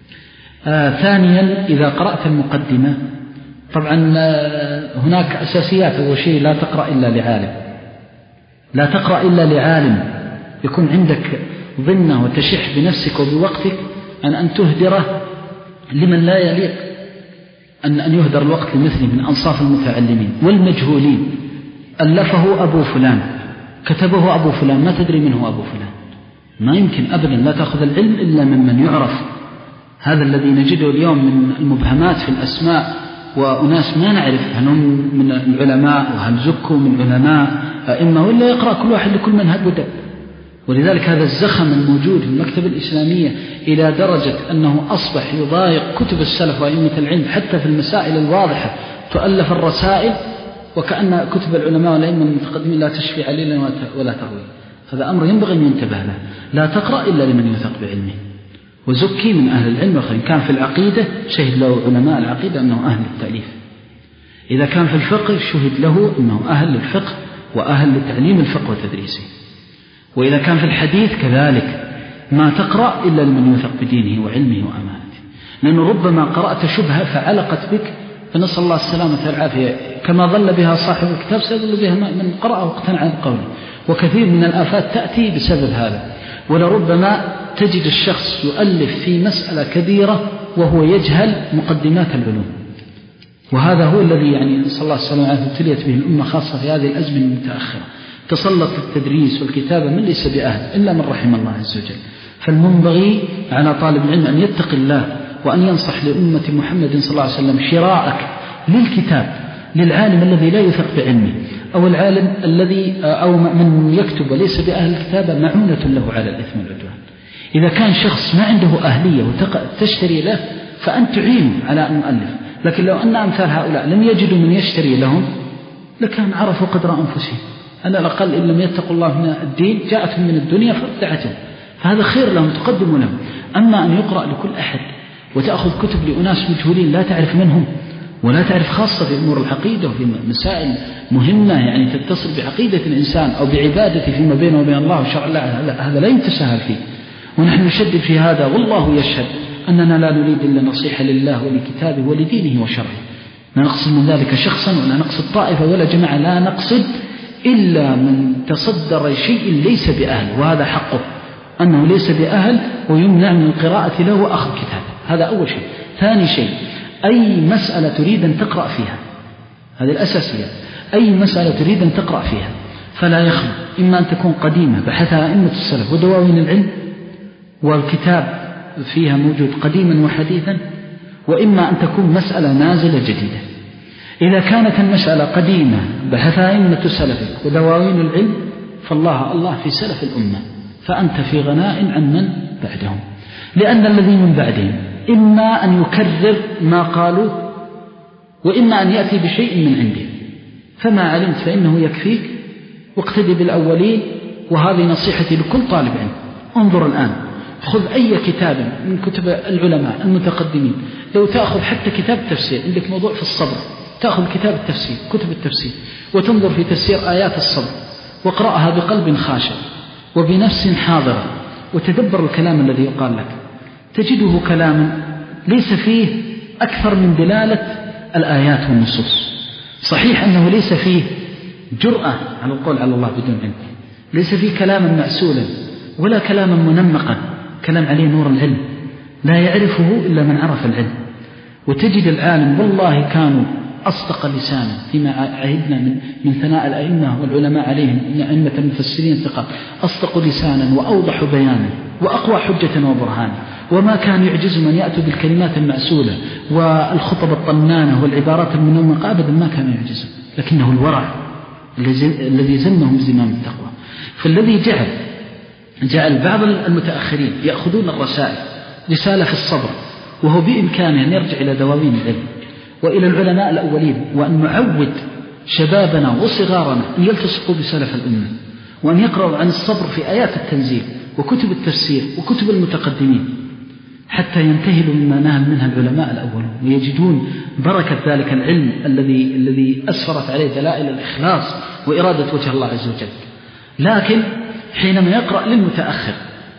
آه ثانيا، إذا قرأت المقدمة طبعا آه هناك أساسيات. أول شيء، لا تقرأ إلا لعالم، لا تقرأ إلا لعالم يكون عندك ظنه وتشح بنفسك وبوقتك أن أن تهدره لمن لا يليق أن أن يهدر الوقت لمثله من أنصاف المتعلمين والمجهولين. ألفه أبو فلان، كتبه أبو فلان، ما تدري منه أبو فلان. ما يمكن أبدا، لا تأخذ العلم إلا ممن يعرف. هذا الذي نجده اليوم من المبهمات في الأسماء، وأناس ما نعرف هل هم من العلماء وهل زكوا من علماء أئمة، ولا يقرأ كل واحد لكل من هب. ولذلك هذا الزخم الموجود في المكتبة الإسلامية إلى درجة أنه أصبح يضايق كتب السلف وأئمة العلم حتى في المسائل الواضحة، تؤلف الرسائل وكأن كتب العلماء والأئمة المتقدمين لا تشفي عليلا ولا تروي. هذا أمر ينبغي أن ينتبه له. لا تقرأ إلا لمن يثق بعلمه، وزكي من أهل العلم وخير. كان في العقيدة شهد له علماء العقيدة أنه أهل التأليف. إذا كان في الفقه شهد له أنه أهل للفقه وأهل لتعليم الفقه وتدريسه. وإذا كان في الحديث كذلك، ما تقرأ إلا لمن يثق بدينه وعلمه وأمانته، لأنه ربما قرأت شبهة فعلقت بك، فنسأل الله السلامة والعافية، كما ظل بها صاحب الكتاب سيظل بها من قرأه واقتنع بقوله. وكثير من الآفات تأتي بسبب هذا. ولربما تجد الشخص يؤلف في مسألة كبيرة وهو يجهل مقدمات العلوم، وهذا هو الذي يعني نسأل الله السلامة والعافية ابتليت به الأمة خاصة في هذه الأزمنة المتأخرة. تسلط التدريس والكتابة من ليس بأهل إلا من رحم الله عز وجل. فالمنبغي على طالب العلم أن يتقي الله وأن ينصح لأمة محمد صلى الله عليه وسلم شراءك للكتاب للعالم الذي لا يثق بعلمه، أو العالم الذي أو من يكتب وليس بأهل الكتابة معونة له على الإثم والعدوان. إذا كان شخص ما عنده أهلية وتشتري له فأنت تعين على أن يؤلف. لكن لو أن أمثال هؤلاء لم يجدوا من يشتري لهم لكان عرفوا قدر أنفسهم. على الأقل إن لم يتقوا الله من الدين جاءتهم من الدنيا فابتعتهم. هذا خير لهم تقدم لهم. أما أن يقرأ لكل أحد وتأخذ كتب لأناس مجهولين لا تعرف منهم ولا تعرف، خاصة في أمور العقيدة وفي مسائل مهمة يعني تتصل بعقيدة الإنسان أو بعبادته فيما بينه وبين الله وشرع الله، هذا لا يتساهل فيه. ونحن نشدد في هذا، والله يشهد أننا لا نريد إلا نصيحة لله ولكتابه ولدينه وشرعه. لا نقصد من ذلك شخصا ولا نقصد طائفة ولا جماعة، لا نقصد إلا من تصدر شيء ليس بأهل، وهذا حقه أنه ليس بأهل ويمنع من القراءة له وأخذ كتابه. هذا أول شيء. ثاني شيء، أي مسألة تريد أن تقرأ فيها، هذه الأساسية، أي مسألة تريد أن تقرأ فيها فلا يخلو إما أن تكون قديمة بحثها أئمة السلف ودواوين العلم والكتاب فيها موجود قديما وحديثا، وإما أن تكون مسألة نازلة جديدة. إذا كانت المسألة قديمة بحثها أئمة السلف ودواوين العلم فالله الله في سلف الأمة، فأنت في غناء عن من بعدهم، لأن الذي من بعدهم إما أن يكرر ما قالوا وإما أن يأتي بشيء من عنده، فما علمت فإنه يكفيك واقتدي بالأولين. وهذه نصيحتي لكل طالب علم. انظر الآن، خذ أي كتاب من كتب العلماء المتقدمين، لو تأخذ حتى كتاب التفسير، عندك موضوع في الصبر، تأخذ كتاب التفسير كتب التفسير وتنظر في تفسير آيات الصبر واقرأها بقلب خاشع وبنفس حاضرة وتدبر الكلام الذي يقال لك، تجده كلاما ليس فيه أكثر من دلالة الآيات والنصوص. صحيح أنه ليس فيه جرأة على القول على الله بدون علم، ليس فيه كلاما معسولا ولا كلاما منمقا، كلام عليه نور العلم لا يعرفه إلا من عرف العلم. وتجد العالم والله كانوا أصدق لسانا فيما عهدنا من, من ثناء الأئمة والعلماء عليهم، إن أئمة المفسرين ثقات، أصدق لسانا وأوضح بيانا وأقوى حجة وبرهانا، وما كان يعجز من يأتي بالكلمات المعسولة والخطب الطنانة والعبارات المنمقة، أبدا ما كان يعجز، لكنه الورع الذي زمهم زمام التقوى. فالذي جعل جعل بعض المتأخرين يأخذون الرسائل رسالة في الصبر، وهو بإمكانه أن يرجع إلى دواوين العلم وإلى العلماء الأولين، وأن نعود شبابنا وصغارنا أن يلتصقوا بسلف الأمة وأن يقرأوا عن الصبر في آيات التنزيل وكتب التفسير وكتب المتقدمين، حتى ينتهلوا مما نهل منها العلماء الأولون ويجدون بركة ذلك العلم الذي الذي أسفرت عليه دلائل الإخلاص وإرادة وجه الله عز وجل. لكن حينما يقرأ للمتأخر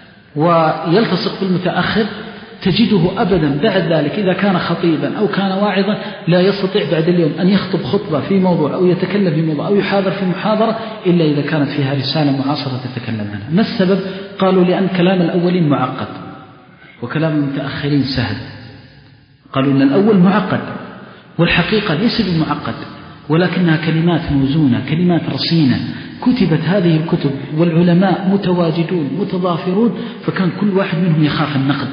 ويلتصق بالمتأخر تجده أبدا بعد ذلك إذا كان خطيبا أو كان واعظا لا يستطيع بعد اليوم أن يخطب خطبة في موضوع أو يتكلم في موضوع أو يحاضر في محاضرة إلا إذا كانت فيها رسالة معاصرة تتكلم عنها. ما السبب؟ قالوا لأن كلام الأولين معقد وكلام المتأخرين سهل. قالوا أن الأول معقد، والحقيقة ليس بمعقد ولكنها كلمات موزونة، كلمات رصينة، كتبت هذه الكتب والعلماء متواجدون متضافرون، فكان كل واحد منهم يخاف النقد،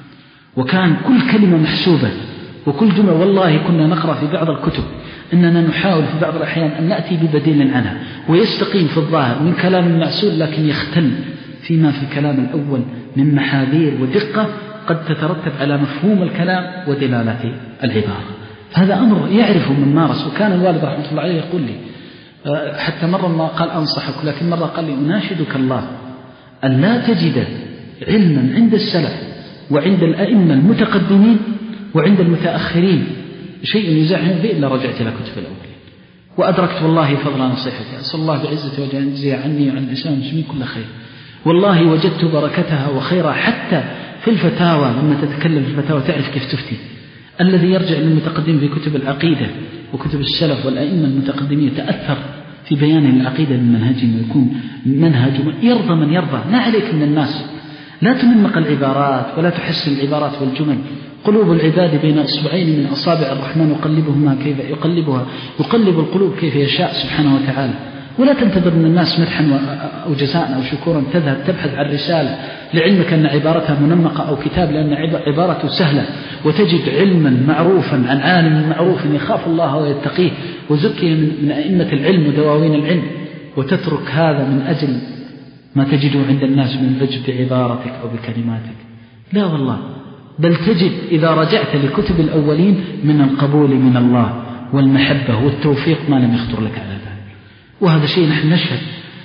وكان كل كلمة محسوبة وكل جملة. والله كنا نقرأ في بعض الكتب أننا نحاول في بعض الأحيان أن نأتي ببديل عنها ويستقيم في الظاهر من كلام معسول، لكن يختل فيما في الكلام الأول من محاذير ودقة قد تترتب على مفهوم الكلام ودلالات العبارة. هذا أمر يعرفه من مارس. وكان الوالد رحمة الله عليه يقول لي حتى مرة ما قال أنصحك، لكن مرة قال لي أناشدك الله أن لا تجد علما عند السلف وعند الأئمة المتقدمين وعند المتأخرين شيء يزعم به إلا رجعت إلى كتب الأولين، وأدركت والله فضل نصيحتي. أسأل الله بعزة وجل أن يجزي عني وعن الإسلام المسلمين كل خير. والله وجدت بركتها وخيرها حتى في الفتاوى، لما تتكلم في الفتاوى تعرف كيف تفتي. الذي يرجع للمتقدم في كتب العقيدة وكتب السلف والأئمة المتقدمين يتأثر في بيان العقيدة من منهجهم، ويكون منهج يرضى من يرضى. ما عليك من الناس، لا تنمق العبارات ولا تحسن العبارات والجمل. قلوب العباد بين أصبعين من أصابع الرحمن يقلبهما كيف يقلبها يقلب القلوب كيف يشاء سبحانه وتعالى. ولا تنتظر من الناس مدحا أو جزاء أو شكورا، تذهب تبحث عن رسالة لعلمك أن عبارتها منمقة أو كتاب لأن عبارته سهلة، وتجد علما معروفا عن عالم معروف يخاف الله ويتقيه وزكي من أئمة العلم ودواوين العلم، وتترك هذا من أجل ما تجده عند الناس من عجب بعبارتك أو بكلماتك. لا والله، بل تجد إذا رجعت لكتب الأولين من القبول من الله والمحبة والتوفيق ما لم يخطر لك على ذلك. وهذا شيء نحن نشهد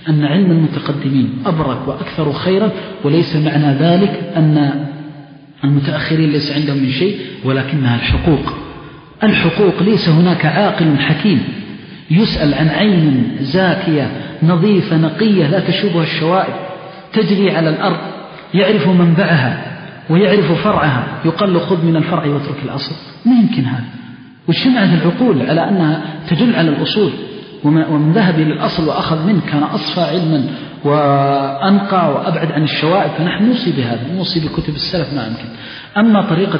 أن علم المتقدمين أبرك وأكثر خيرا، وليس معنى ذلك أن المتأخرين ليس عندهم من شيء، ولكنها الحقوق. الحقوق ليس هناك عاقل حكيم يسأل عن عين زاكية نظيفة نقية لا تشوبها الشوائب تجري على الأرض، يعرف منبعها ويعرف فرعها، يقال له خذ من الفرع واترك الأصل. ما يمكن هذا. واجتمعت العقول على أنها تدل على الأصول، ومن ذهب إلى الأصل وأخذ منه كان أصفى علما وأنقى وأبعد عن الشوائب. فنحن نوصي بهذا، نوصي بكتب السلف ما يمكن. أما طريقة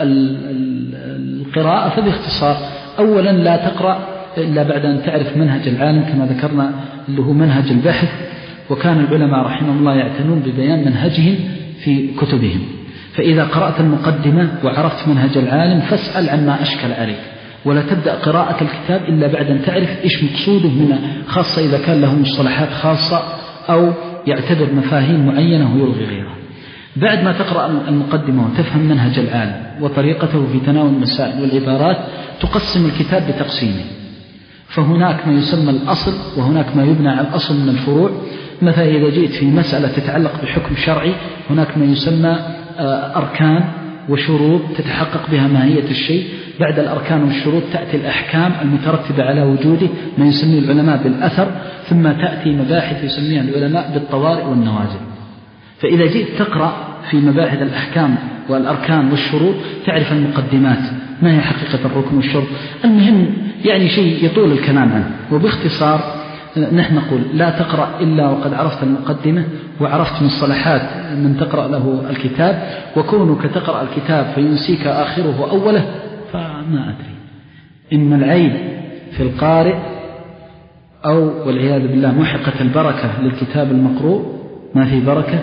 القراءة فباختصار، أولا لا تقرأ إلا بعد أن تعرف منهج العالم كما ذكرنا اللي هو منهج البحث، وكان العلماء رحمهم الله يعتنون ببيان منهجهم في كتبهم. فإذا قرأت المقدمة وعرفت منهج العالم فاسأل عما أشكل عليك، ولا تبدأ قراءة الكتاب إلا بعد أن تعرف إيش مقصوده منه، خاصة إذا كان له مصطلحات خاصة أو يعتبر مفاهيم معينة ويلغي غيرها. بعد ما تقرأ المقدمة وتفهم منهج العالم وطريقته في تناول المسائل والعبارات، تقسم الكتاب بتقسيمه. فهناك ما يسمى الأصل، وهناك ما يبنى على الأصل من الفروع. مثلا إذا جئت في مسألة تتعلق بحكم شرعي، هناك ما يسمى أركان وشروط تتحقق بها ماهية الشيء. بعد الأركان والشروط تأتي الأحكام المترتبة على وجوده، ما يسميه العلماء بالأثر. ثم تأتي مباحث يسميها العلماء بالطوارئ والنوازل. فإذا جئت تقرأ في مباحث الأحكام والأركان والشروط تعرف المقدمات، ما هي حقيقة الركن والشرط. المهم يعني شيء يطول الكلام عنه. وباختصار نحن نقول لا تقرأ إلا وقد عرفت المقدمة وعرفت مصطلحات من تقرأ له الكتاب. وكونك تقرأ الكتاب فينسيك آخره وأوله فما أدري، إما العيب في القارئ أو والعياذ بالله محقة البركة للكتاب المقروء ما في بركة،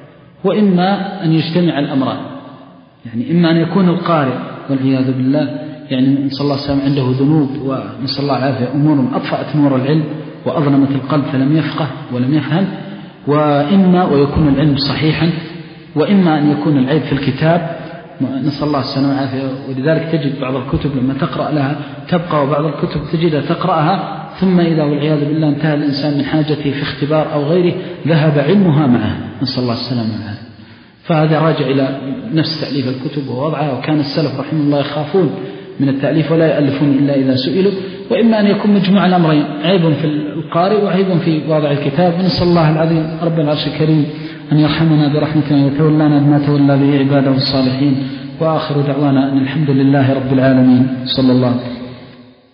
وإما أن يجتمع الأمران. يعني إما أن يكون القارئ والعياذ بالله يعني نسأل الله السلامة عنده ذنوب ونسأل الله العافية أمور أطفأت نور العلم وأظلمت القلب فلم يفقه ولم يفهم، وإما ويكون العلم صحيحا، وإما أن يكون العيب في الكتاب نسأل الله السلامة والعافية. ولذلك تجد بعض الكتب لما تقرأ لها تبقى، وبعض الكتب تجدها تقرأها ثم إذا والعياذ بالله انتهى الإنسان من حاجته في اختبار أو غيره ذهب علمها معه نسأل الله السلامة والعافية. فهذا راجع إلى نفس تأليف الكتب ووضعها. وكان السلف رحمه الله يخافون من التأليف ولا يألفون إلا إذا سئلوا. وإما أن يكون مجموع الأمرين، عيب في القارئ وعيب في وضع الكتاب. ونسأل الله العظيم رب العرش الكريم أن يرحمنا برحمته ويتولانا بما تولى به عباده الصالحين. وآخر دعوانا أن الحمد لله رب العالمين. صلى الله عليه وسلم.